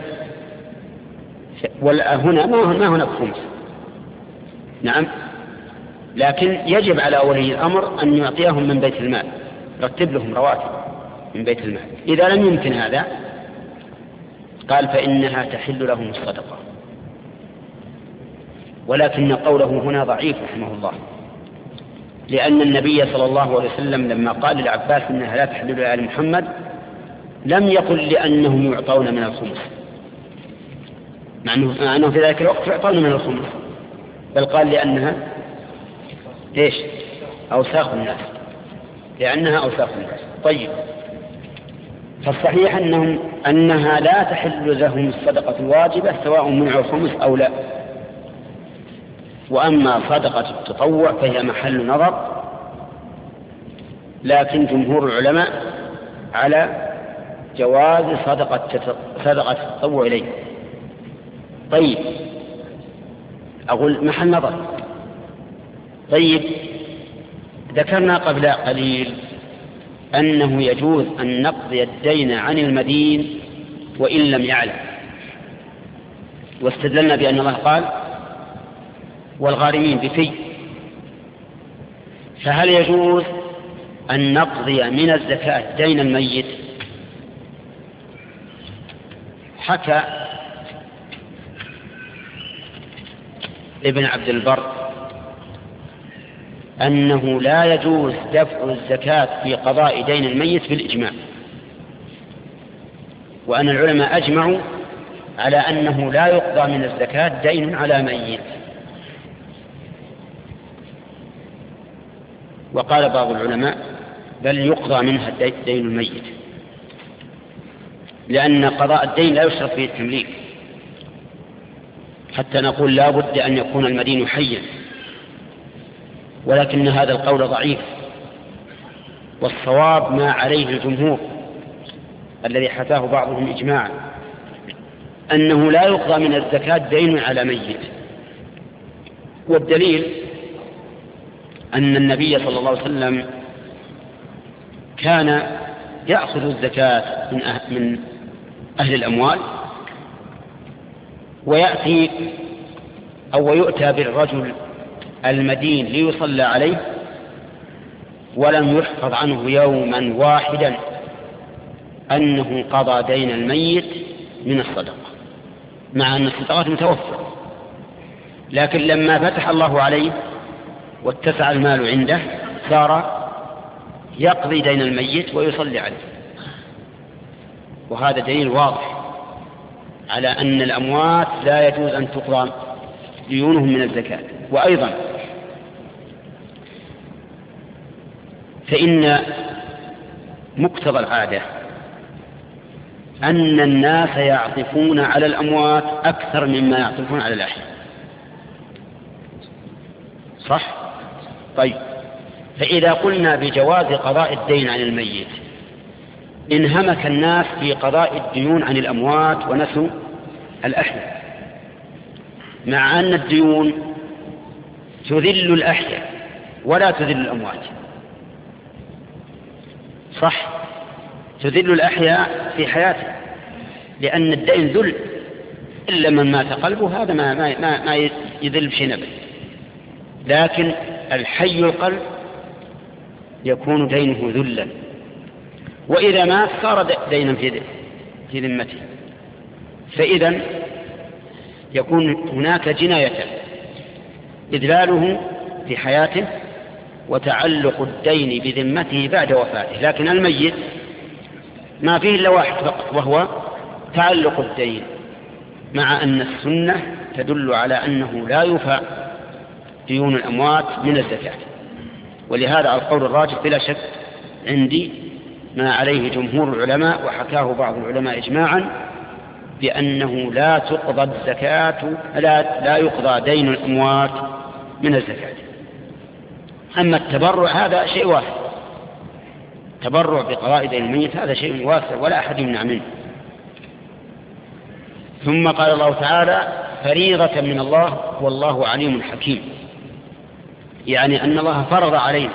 هنا ما هناك خمس. نعم. لكن يجب على ولي الأمر أن يعطيهم من بيت المال، رتب لهم رواتب من بيت المال. إذا لم يمكن هذا قال فإنها تحل لهم الصدقة. ولكن قوله هنا ضعيف رحمه الله، لأن النبي صلى الله عليه وسلم لما قال للعباس إنها لا تحل لآل محمد لم يقل لأنهم يعطون من الخمس، مع أنه في ذلك الوقت يعطون من الخمس، بل قال لأنها ليش؟ أوساخ الناس، لأنها أوساخ الناس. طيب، فالصحيح أنهم أنها لا تحل لهم الصدقة الواجبة سواء منعوا الخمس أو لا. وأما صدقة التطوع فهي محل نظر، لكن جمهور العلماء على جواز صدقة صدقة التطوع إليه. طيب، أقول محل نظر. طيب، ذكرنا قبل قليل أنه يجوز أن نقضي الدين عن المدين وإن لم يعلم، واستدلنا بأن الله قال والغارمين بفي. فهل يجوز أن نقضي من الزكاة دين الميت؟ حكى ابن عبد البر أنه لا يجوز دفع الزكاة في قضاء دين الميت بالإجماع، وأن العلماء أجمعوا على أنه لا يقضى من الزكاة دين على ميت. وقال بعض العلماء بل يقضى منها دين الميت، لأن قضاء الدين لا يشرط فيه التمليك، حتى نقول لا بد أن يكون المدين حيا. ولكن هذا القول ضعيف، والصواب ما عليه الجمهور الذي حكاه بعضهم إجماعا، أنه لا يقضى من الزكاة دين على ميت. والدليل أن النبي صلى الله عليه وسلم كان يأخذ الزكاة من أهل, من أهل الأموال، ويأتي أو يؤتى بالرجل المدين ليصلى عليه، ولم يحفظ عنه يوما واحدا أنه قضى دين الميت من الصدقة، مع أن الصدقات متوفرة. لكن لما فتح الله عليه واتسع المال عنده صار يقضي دين الميت ويصلي عليه. وهذا دليل واضح على أن الأموات لا يجوز أن تقضى ديونهم من الزكاة. وأيضا فإن مقتضى العادة أن الناس يعطفون على الأموات أكثر مما يعطفون على الأحياء، صح؟ طيب، فإذا قلنا بجواز قضاء الدين عن الميت انهمك الناس في قضاء الديون عن الأموات ونسوا الأحياء، مع أن الديون تذل الأحياء ولا تذل الأموات، صح؟ تذل الأحياء في حياته، لأن الدين ذل، إلا من مات قلبه هذا ما, ما, ما, ما يذل بشيء نبل. لكن الحي القلب يكون دينه ذلا، وإذا مات صار دينا في ذمته. فإذا يكون هناك جناية، إذلاله في حياته وتعلق الدين بذمته بعد وفاته. لكن الميت ما فيه إلا واحد فقط، وهو تعلق الدين مع أن السنة تدل على أنه لا يوفى ديون الأموات من الزكاة. ولهذا القول الراجح بلا شك عندي ما عليه جمهور العلماء، وحكاه بعض العلماء إجماعا، بأنه لا تقضى الزكاة لا, لا يقضى دين الأموات من الزكاة. أما التبرع هذا شيء واسع، تبرع بقضاء دين الميت هذا شيء واسع ولا أحد يمنع منه. ثم قال الله تعالى فريضة من الله والله عليم حكيم، يعني أن الله فرض علينا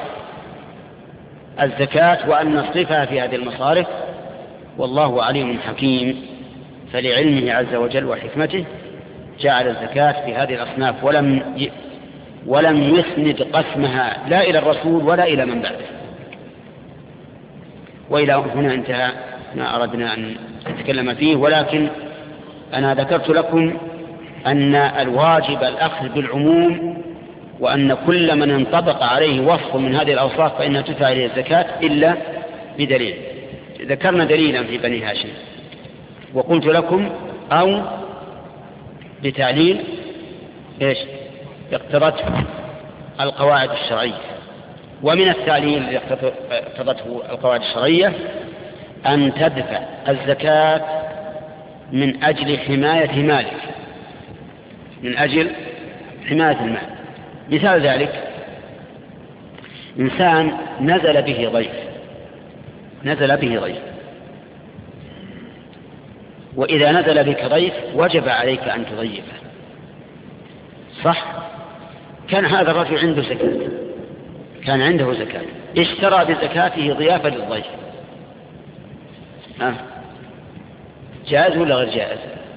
الزكاة وأن نصرفها في هذه المصارف، والله عليم حكيم، فلعلمه عز وجل وحكمته جعل الزكاة في هذه الأصناف ولم ي... ولم يسند قسمها لا إلى الرسول ولا إلى من بعده. وإلى هنا انتهى ما أردنا أن نتكلم فيه، ولكن أنا ذكرت لكم أن الواجب الأخذ بالعموم، وأن كل من انطبق عليه وصف من هذه الأوصاف فإنها تدفع إليه الزكاة إلا بدليل. ذكرنا دليلا في بني هاشم، وقلت لكم أو بتعليل إيش اقتضته القواعد الشرعية. ومن التعليل الذي اقتضته القواعد الشرعية أن تدفع الزكاة من أجل حماية مالك، من أجل حماية المال. مثال ذلك إنسان نزل به ضيف نزل به ضيف وإذا نزل بك ضيف وجب عليك أن تضيفه، صح؟ كان هذا الرجل عنده زكاة، كان عنده زكاة، اشترى بزكاته ضيافة للضيف، ها جائز ولا غير جائز؟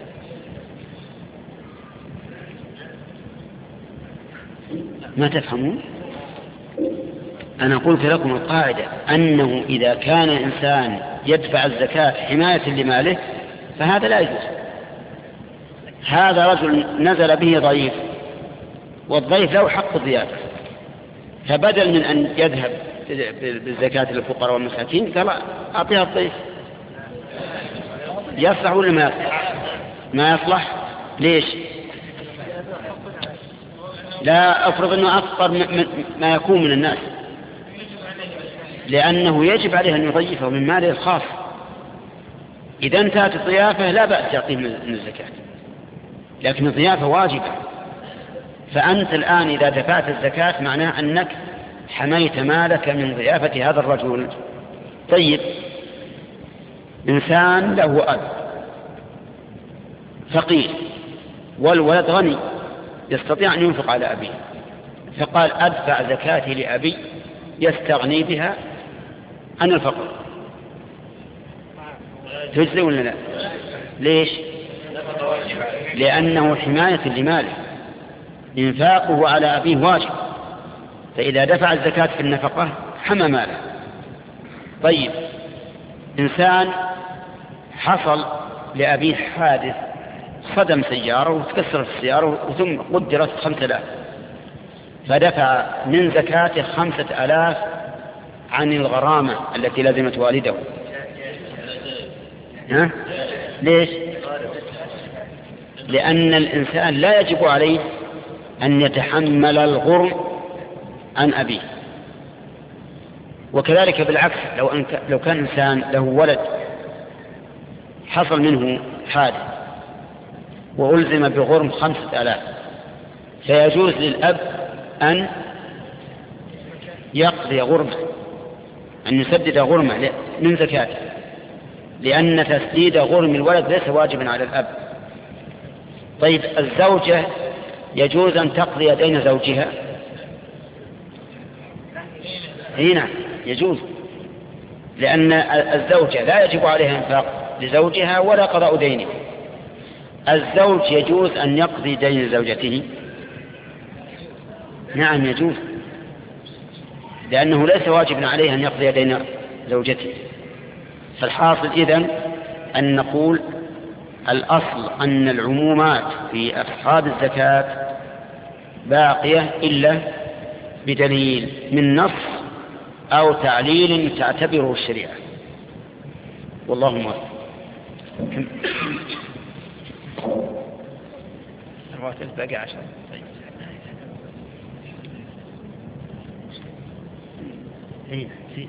ما تفهمون؟ أنا قلت لكم القاعدة أنه إذا كان إنسان يدفع الزكاة حماية لماله فهذا لا يجوز. هذا رجل نزل به ضيف والضيف له حق الضيافة، فبدل من أن يذهب بالزكاة للفقراء والمساكين قال أعطيها الضيف. يصلح ولا ما يصلح؟ ما يصلح. ليش؟ لا أفرض أنه أفقر ما يكون من الناس، لأنه يجب عليه أن يضيفه من ماله الخاص. إذا انتهت الضيافة لا بأس تعطيه من الزكاة، لكن الضيافة واجبة. فأنت الآن إذا دفعت الزكاة معناه أنك حميت مالك من ضيافة هذا الرجل. طيب إنسان له أب فقير والولد غني يستطيع أن ينفق على أبيه، فقال أدفع زكاتي لأبي يستغني بها عن الفقر، تجزي ولا لا؟ ليش؟ لأنه حماية لماله، إنفاقه على أبيه واجب، فإذا دفع الزكاة في النفقة حمى ماله. طيب إنسان حصل لأبيه حادث، صدم سيارة وتكسرت السيارة وثم قدرت خمسة آلاف، فدفع من زكاته خمسة آلاف عن الغرامة التي لزمت والده. ها؟ ليش؟ لأن الإنسان لا يجب عليه أن يتحمل الغرم عن أبيه. وكذلك بالعكس، لو, أن لو كان إنسان له ولد حصل منه حادث وألزم بغرم خمسة آلاف، فيجوز للأب أن يقضي غرمه، أن يسدد غرمه من زكاته، لأن تسديد غرم الولد ليس واجبا على الأب. طيب الزوجة يجوز أن تقضي دين زوجها؟ هنا يجوز، لأن الزوجة لا يجب عليها إنفاق لزوجها ولا قضاء دينه. الزوج يجوز أن يقضي دين زوجته؟ نعم يجوز، لأنه ليس واجبا عليه أن يقضي دين زوجته. فالحاصل إذن أن نقول الأصل أن العمومات في أصحاب الزكاة باقية إلا بدليل من نص أو تعليل تعتبره الشريعة. والله موفق. الرواتب باقي عشر. طيب.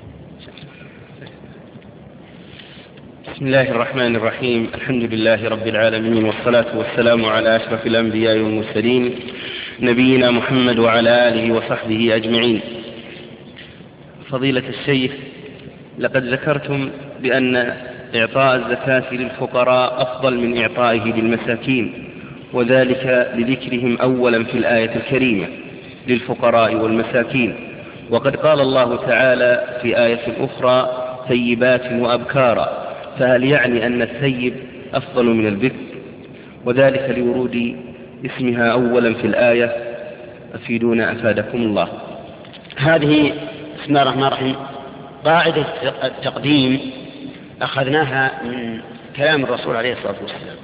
بسم الله الرحمن الرحيم. الحمد لله رب العالمين، والصلاة والسلام على أشرف الأنبياء والمرسلين نبينا محمد وعلى آله وصحبه أجمعين. فضيلة الشيخ، لقد ذكرتم بأن إعطاء الزكاة للفقراء أفضل من إعطائه للمساكين، وذلك لذكرهم أولا في الآية الكريمة للفقراء والمساكين، وقد قال الله تعالى في آية أخرى ثيبات وأبكارا، فهل يعني أن الثيب أفضل من البكر؟ وذلك لورود اسمها أولا في الآية، أفيدونا أفادكم الله. هذه بسم الله الرحمن الرحيم قاعدة التقديم أخذناها من كلام الرسول عليه الصلاة والسلام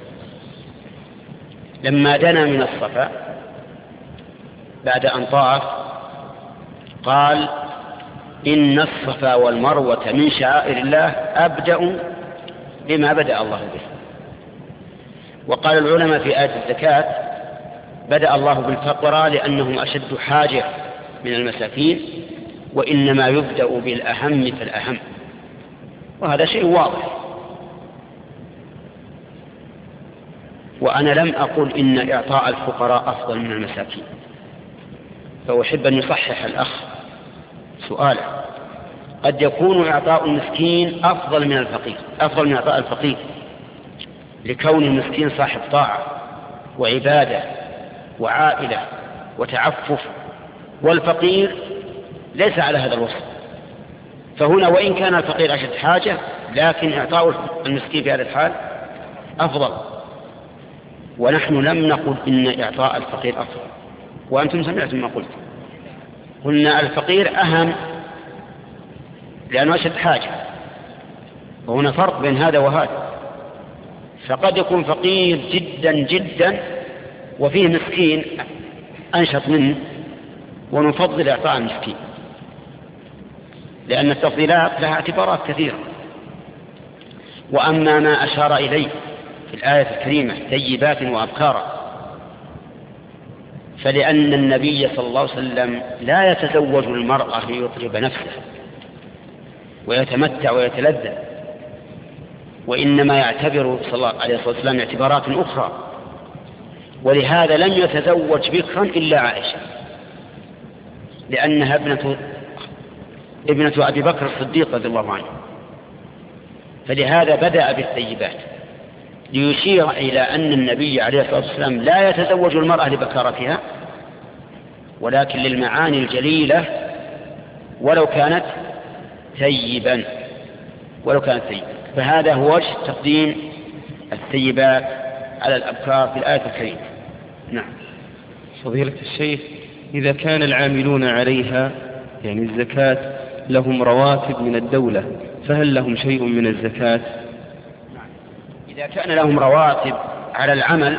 لما دنا من الصفا بعد أن طاف، قال إن الصفا والمروة من شعائر الله أبدأ بما بدأ الله به. وقال العلماء في آية الزكاة بدأ الله بالفقراء لأنهم أشد حاجة من المساكين، وإنما يبدأ بالأهم فالأهم، وهذا شيء واضح. وأنا لم أقل إن إعطاء الفقراء أفضل من المساكين، فأحب أن يصحح الأخ سؤاله. قد يكون إعطاء المسكين أفضل من الفقير، أفضل من إعطاء الفقير، لكون المسكين صاحب طاعة وعبادة وعائلة وتعفف، والفقير ليس على هذا الوصف. فهنا وإن كان الفقير أشد حاجة، لكن إعطاء المسكين في هذا الحال أفضل. ونحن لم نقل إن إعطاء الفقير أفضل، وأنتم سمعتم ما قلت، قلنا الفقير أهم لأنه أشد حاجة، وهنا فرق بين هذا وهذا. فقد يكون فقير جدا جدا وفيه مسكين أنشط منه، ونفضل إعطاء المسكين، لأن التفضيلات لها اعتبارات كثيرة. وأما ما أشار إليه في الآية الكريمة ثيبات وأبكارا، فلأن النبي صلى الله عليه وسلم لا يتزوج المرأة ليطلب نفسه ويتمتع ويتلذذ، وإنما يعتبر صلى الله عليه وسلم اعتبارات أخرى. ولهذا لم يتزوج بكرا إلا عائشة، لأنها ابنة ابنة أبي بكر الصديق رضي الله عنه. فلهذا بدأ بالثيبات ليشير إلى أن النبي عليه الصلاة والسلام لا يتزوج المرأة لبكارتها، ولكن للمعاني الجليلة، ولو كانت ثيبا ولو كانت ثيبا. فهذا هو وجه تقديم الثيبات على الأبكار في الآية الكريمة. نعم. فضيلة الشيخ، إذا كان العاملون عليها يعني الزكاة لهم رواتب من الدولة، فهل لهم شيء من الزكاة؟ إذا كان لهم رواتب على العمل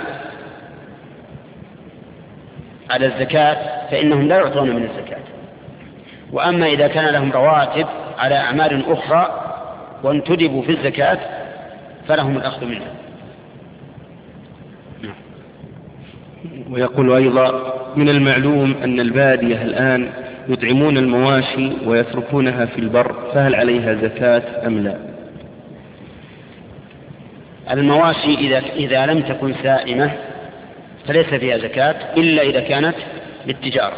على الزكاة فإنهم لا يعطون من الزكاة. وأما إذا كان لهم رواتب على أعمال أخرى وانتدبوا في الزكاة فلهم الأخذ منها. ويقول أيضا من المعلوم أن البادية الآن يطعمون المواشي ويتركونها في البر، فهل عليها زكاة أم لا؟ المواشي إذا, إذا لم تكن سائمة فليس فيها زكاة إلا إذا كانت للتجارة.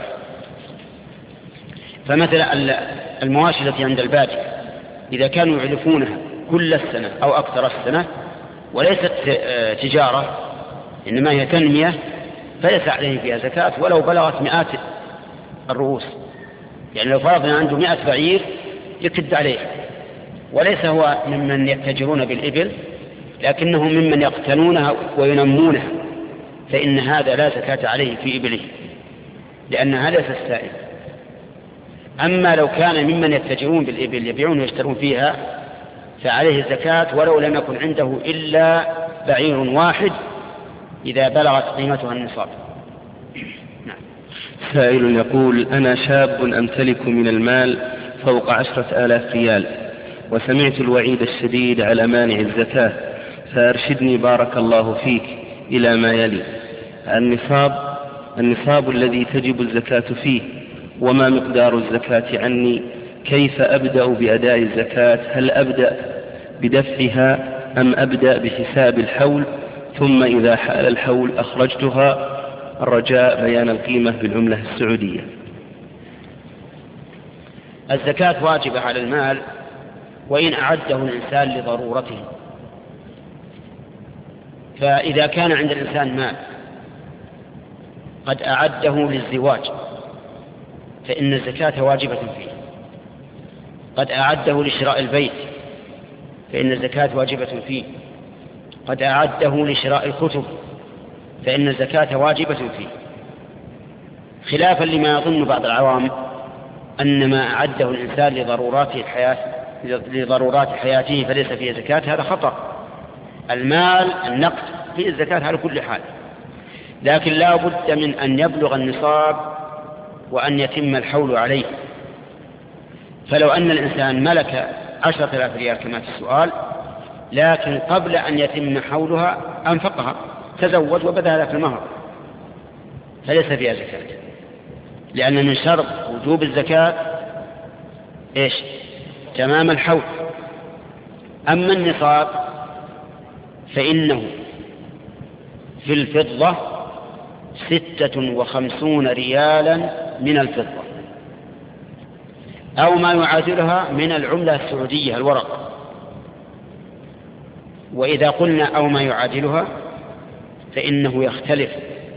فمثلا المواشي التي عند البادية إذا كانوا يعلفونها كل السنة أو أكثر السنة وليست تجارة إنما هي تنمية، فليس عليه فيها زكاة ولو بلغت مئات الرؤوس. يعني لو فرضنا عنده مئة بعير يكد عليه، وليس هو ممن يتجرون بالإبل، لكنهم ممن يقتنونها وينمونها، فإن هذا لا زكاة عليه في إبله لأنها ليست سائمة. أما لو كان ممن يتجرون بالإبل يبيعون ويشترون فيها فعليه الزكاة ولو لم يكن عنده إلا بعير واحد إذا بلغت قيمتها النصاب. نعم. سائل يقول: أنا شاب أمتلك من المال فوق عشرة آلاف ريال، وسمعت الوعيد الشديد على مانع الزكاة، فأرشدني بارك الله فيك إلى ما يلي: النصاب النصاب الذي تجب الزكاة فيه، وما مقدار الزكاة عني، كيف أبدأ بأداء الزكاة، هل أبدأ بدفعها أم أبدأ بحساب الحول، ثم إذا حال الحول أخرجتها، الرجاء بيان القيمة بالعملة السعودية. الزكاة واجبة على المال وإن أعده الإنسان لضرورته، فإذا كان عند الإنسان مال قد أعده للزواج فإن الزكاة واجبة فيه، قد أعده لشراء البيت فإن الزكاة واجبة فيه، قد أعده لشراء الكتب فإن الزكاة واجبة فيه، خلافا لما يظن بعض العوام أن ما أعده الإنسان لضرورات الحياة لضرورات حياته فليس فيه زكاة، هذا خطأ. المال النقد فيه الزكاة على كل حال، لكن لا بد من أن يبلغ النصاب وأن يتم الحول عليه. فلو أن الإنسان ملك عشرة آلاف ريال كما في السؤال، لكن قبل أن يتم حولها أنفقها، تزوج وبذل في المهر، فليس فيها زكاة، لأن من شرط وجوب الزكاة إيش؟ تمام الحول. أما النصاب فإنه في الفضة ستة وخمسون ريالا من الفضة أو ما يعادلها من العملة السعودية الورق. وإذا قلنا أو ما يعادلها فإنه يختلف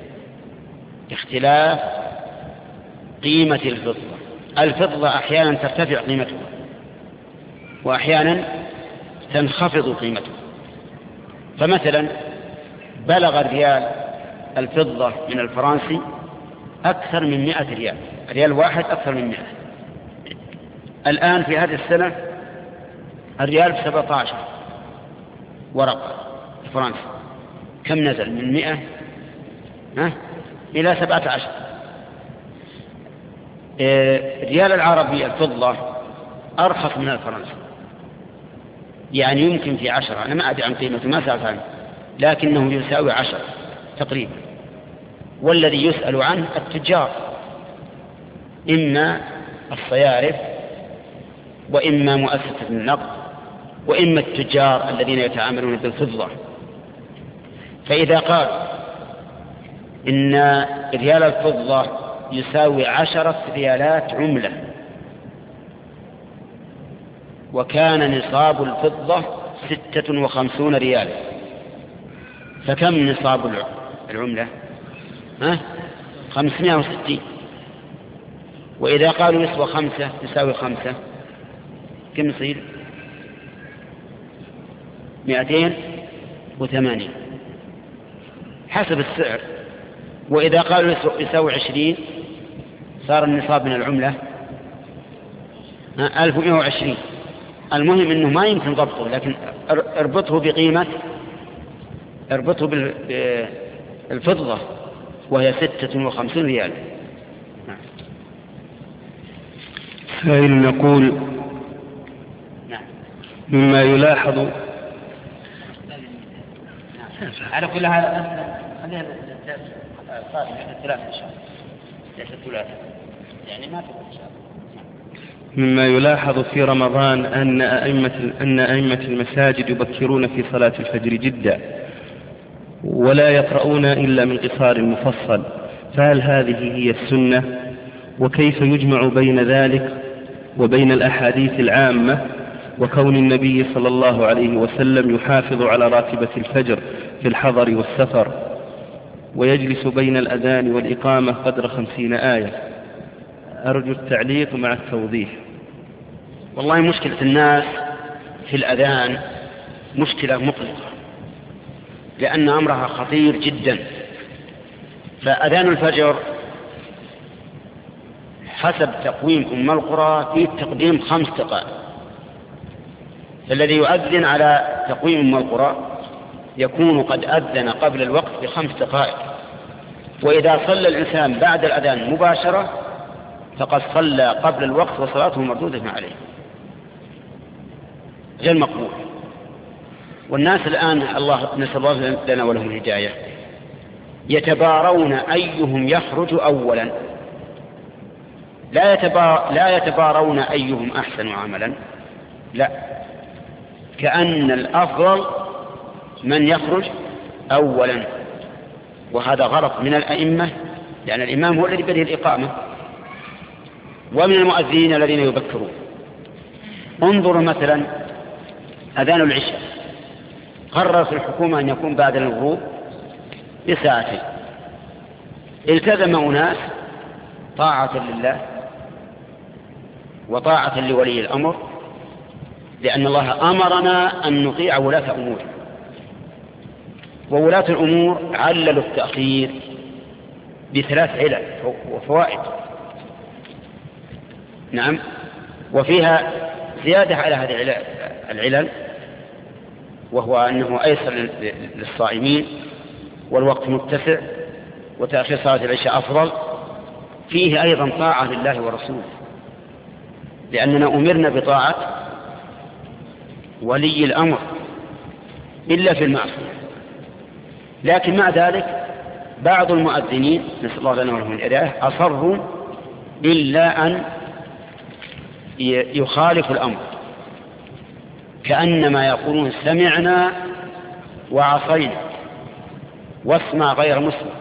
اختلاف قيمة الفضة. الفضة أحيانا ترتفع قيمتها وأحيانا تنخفض قيمتها. فمثلا بلغ الريال الفضة من الفرنسي أكثر من مئة ريال، ريال واحد أكثر من مئة. الآن في هذه السنة الريال في سبعة عشر ورقة فرنسي، كم نزل من مئة ها؟ إلى سبعة عشر. الريال العربي الفضة أرخص من الفرنسي، يعني يمكن في عشرة، أنا ما أدري عن قيمته ما سألت عنه، لكنه يساوي عشرة تقريبا. والذي يسأل عنه التجار، إما الصيارف وإما مؤسسة النقد وإما التجار الذين يتعاملون بالفضة. فإذا قال إن ريال الفضة يساوي عشرة ريالات عملة وكان نصاب الفضة ستة وخمسون ريالا، فكم نصاب العملة؟ ها؟ خمسمائة وستين. وإذا قالوا يسوى خمسة يساوي خمسة، كم يصير؟ مئتين وثمانين حسب السعر. وإذا قالوا يساوي عشرين صار النصاب من العملة ألف ومئة وعشرين. المهم أنه ما يمكن ضبطه، لكن اربطه بقيمة اربطه بالفضة وهي ستة وخمسين ريال. سائل يقول مما يلاحظ على كل هذا خلينا صار الثلاثة إن شاء الله، ليس الثلاثة يعني ما تقول إن شاء الله. مما يلاحظ في رمضان أن أئمة أن أئمة المساجد يبكرون في صلاة الفجر جدا ولا يقرؤون إلا من قصار مفصل، فهل هذه هي السنة؟ وكيف يجمع بين ذلك وبين الأحاديث العامة وكون النبي صلى الله عليه وسلم يحافظ على راتبة الفجر في الحضر والسفر ويجلس بين الأذان والإقامة قدر خمسين آية؟ أرجو التعليق مع التوضيح. والله مشكلة الناس في الأذان مشكلة مقلقة، لأن أمرها خطير جدا. فأذان الفجر حسب تقويم أم القرى في التقديم خمس دقائق، فالذي يؤذن على تقويم أم القرى يكون قد أذن قبل الوقت بخمس دقائق، وإذا صلى الإنسان بعد الأذان مباشرة فقد صلى قبل الوقت وصلاته مردودة عليه غير مقبول. والناس الآن الله نسأل الله لنا ولهم الهداية يتبارون أيهم يخرج أولا، لا, يتبار لا يتبارون أيهم أحسن عملا، لا، كأن الأفضل من يخرج أولا. وهذا غلط من الأئمة، لأن الإمام هو الذي بده الإقامة، ومن المؤذنين الذين يبكرون. انظروا مثلا أذان العشاء، قررت الحكومة أن يكون بعد الغروب بساعتين، التزم أناس طاعة لله وطاعة لولي الأمر، لأن الله أمرنا أن نطيع ولاة أمور، وولاة الأمور عللوا التأخير بثلاث علل وفوائد. نعم، وفيها زيادة على هذه العلل، وهو أنه أيسر للصائمين والوقت متسع وتأخير صلاة العشاء أفضل. فيه أيضا طاعة لله ورسوله، لأننا أمرنا بطاعة ولي الأمر إلا في المعصية. لكن مع ذلك بعض المؤذنين نسأل الله لنا ولهم الهداية أصروا إلا أن يخالف الأمر، كأنما يقولون سمعنا وعصينا واسمع غير مسلم.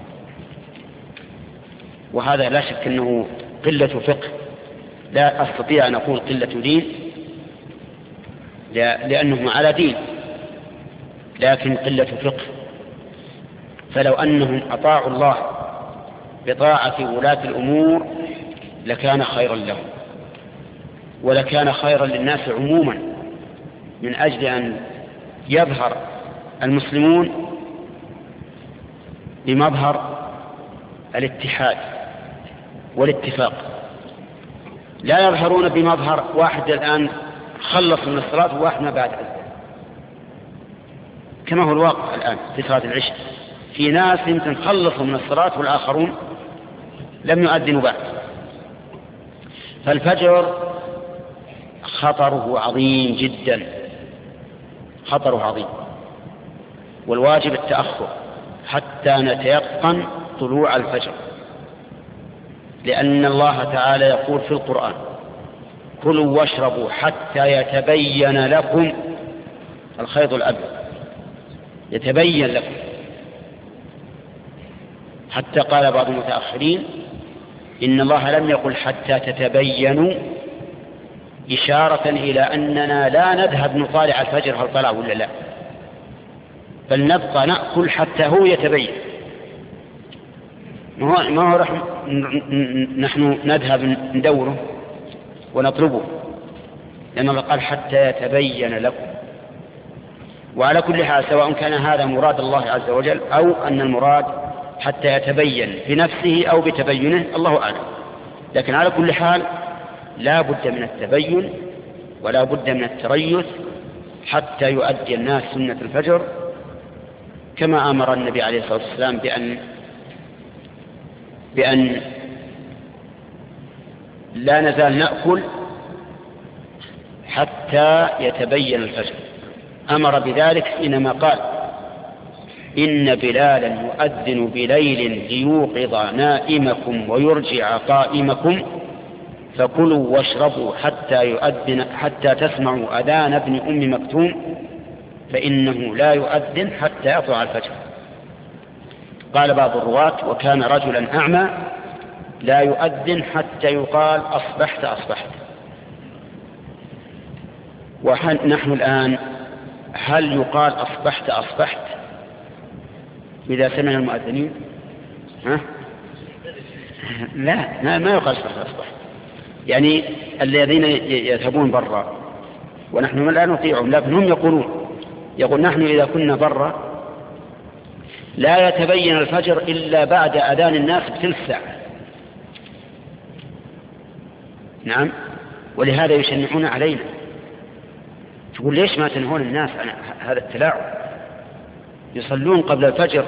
وهذا لا شك أنه قلة فقه، لا أستطيع أن أقول قلة دين، لأنهم على دين، لكن قلة فقه. فلو أنهم أطاعوا الله بطاعة ولاة الأمور لكان خيرا لهم، ولكان خيرا للناس عموما، من أجل أن يظهر المسلمون بمظهر الاتحاد والاتفاق، لا يظهرون بمظهر واحد الآن خلص من الصلاة وواحد ما بعد أذن، كما هو الواقع الآن في صلاة العشاء، في ناس يمكن خلصوا من الصلاة والآخرون لم يؤذنوا بعد. فالفجر خطره عظيم جدا، خطره عظيم، والواجب التأخر حتى نتيقن طلوع الفجر، لأن الله تعالى يقول في القرآن: كلوا واشربوا حتى يتبين لكم الخيط الأبيض، يتبين لكم. حتى قال بعض المتأخرين إن الله لم يقل حتى تتبينوا، إشارة إلى أننا لا نذهب نطالع الفجر هل طلع ولا لا، بل نبقى نأكل حتى هو يتبين. ما هو رح نحن نذهب ندوره ونطلبه، لأن الله قال حتى يتبين لكم. وعلى كل حال سواء كان هذا مراد الله عز وجل أو أن المراد حتى يتبين بنفسه أو بتبينه، الله أعلم. لكن على كل حال لا بد من التبين ولا بد من التريث حتى يؤدي الناس سنة الفجر، كما أمر النبي عليه الصلاة والسلام بأن بأن لا نزال نأكل حتى يتبين الفجر. أمر بذلك حينما قال: إن بلالا يؤذن بليل ليوقظ نائمكم ويرجع قائمكم، فكلوا واشربوا حتى يؤذن حتى تسمعوا أذان ابن أم مكتوم، فإنه لا يؤذن حتى يطلع الفجر. قال بعض الرواة: وكان رجلا أعمى لا يؤذن حتى يقال أصبحت أصبحت. ونحن الآن هل يقال أصبحت أصبحت إذا سمع المؤذنين؟ ها؟ لا، ما يقال أصبحت أصبحت. يعني الذين يذهبون برا ونحن لا نطيعهم، لكن هم يقولون يقول نحن إذا كنا برا لا يتبين الفجر إلا بعد أذان الناس بثلث ساعة. نعم، ولهذا يشنعون علينا. تقول ليش ما تنهون الناس عن هذا التلاعب؟ يصلون قبل الفجر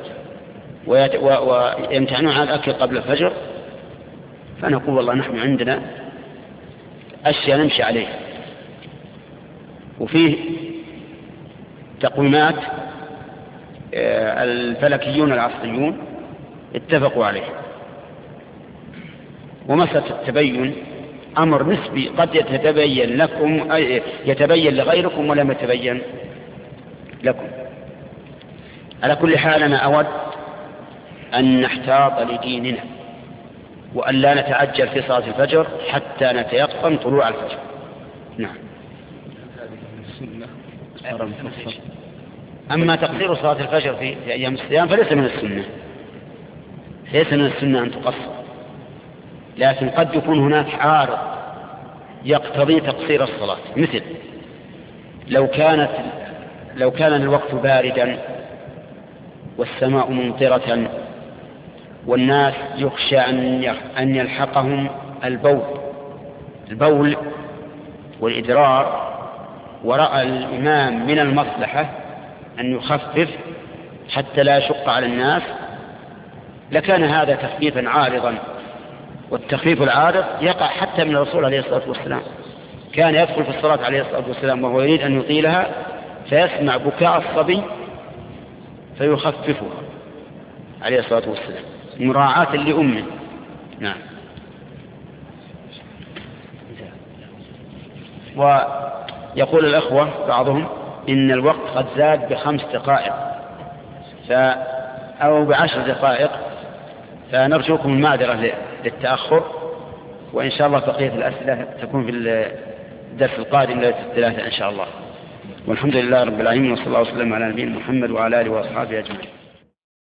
ويمتعنون عن الأكل قبل الفجر. فنقول والله نحن عندنا أشياء نمشي عليها، وفيه تقويمات الفلكيون العصريون اتفقوا عليه. ومسألة التبين أمر نسبي، قد يتبين لكم يتبين لغيركم ولم يتبين لكم. على كل حال أنا أود أن نحتاط لديننا وأن لا نتعجل في صلاة الفجر حتى نتيقن طلوع الفجر. نعم. أما تقصير صلاة الفجر في أيام الصيام فليس من السنة، ليس من السنة أن تقصر، لكن قد يكون هناك عارض يقتضي تقصير الصلاة، مثل لو كانت لو كان الوقت باردا والسماء ممطرة والناس يخشى أن يلحقهم البول البول والإدرار، ورأى الإمام من المصلحة أن يخفف حتى لا يشق على الناس، لكان هذا تخفيفا عارضا. والتخفيف العارض يقع حتى من الرسول عليه الصلاة والسلام، كان يدخل في الصلاة عليه الصلاة والسلام وهو يريد أن يطيلها فيسمع بكاء الصبي فيخففها عليه الصلاة والسلام مراعاة لأمه. نعم. ويقول الأخوة بعضهم إن الوقت قد زاد بخمس دقائق ف... أو بعشر دقائق، فنرجوكم المعذرة للتأخر، وإن شاء الله بقية الأسئلة تكون في الدرس القادم ليلة الثلاثاء إن شاء الله. والحمد لله رب العالمين، وصلى الله وسلم على نبينا محمد وعلى آله وأصحابه أجمعين.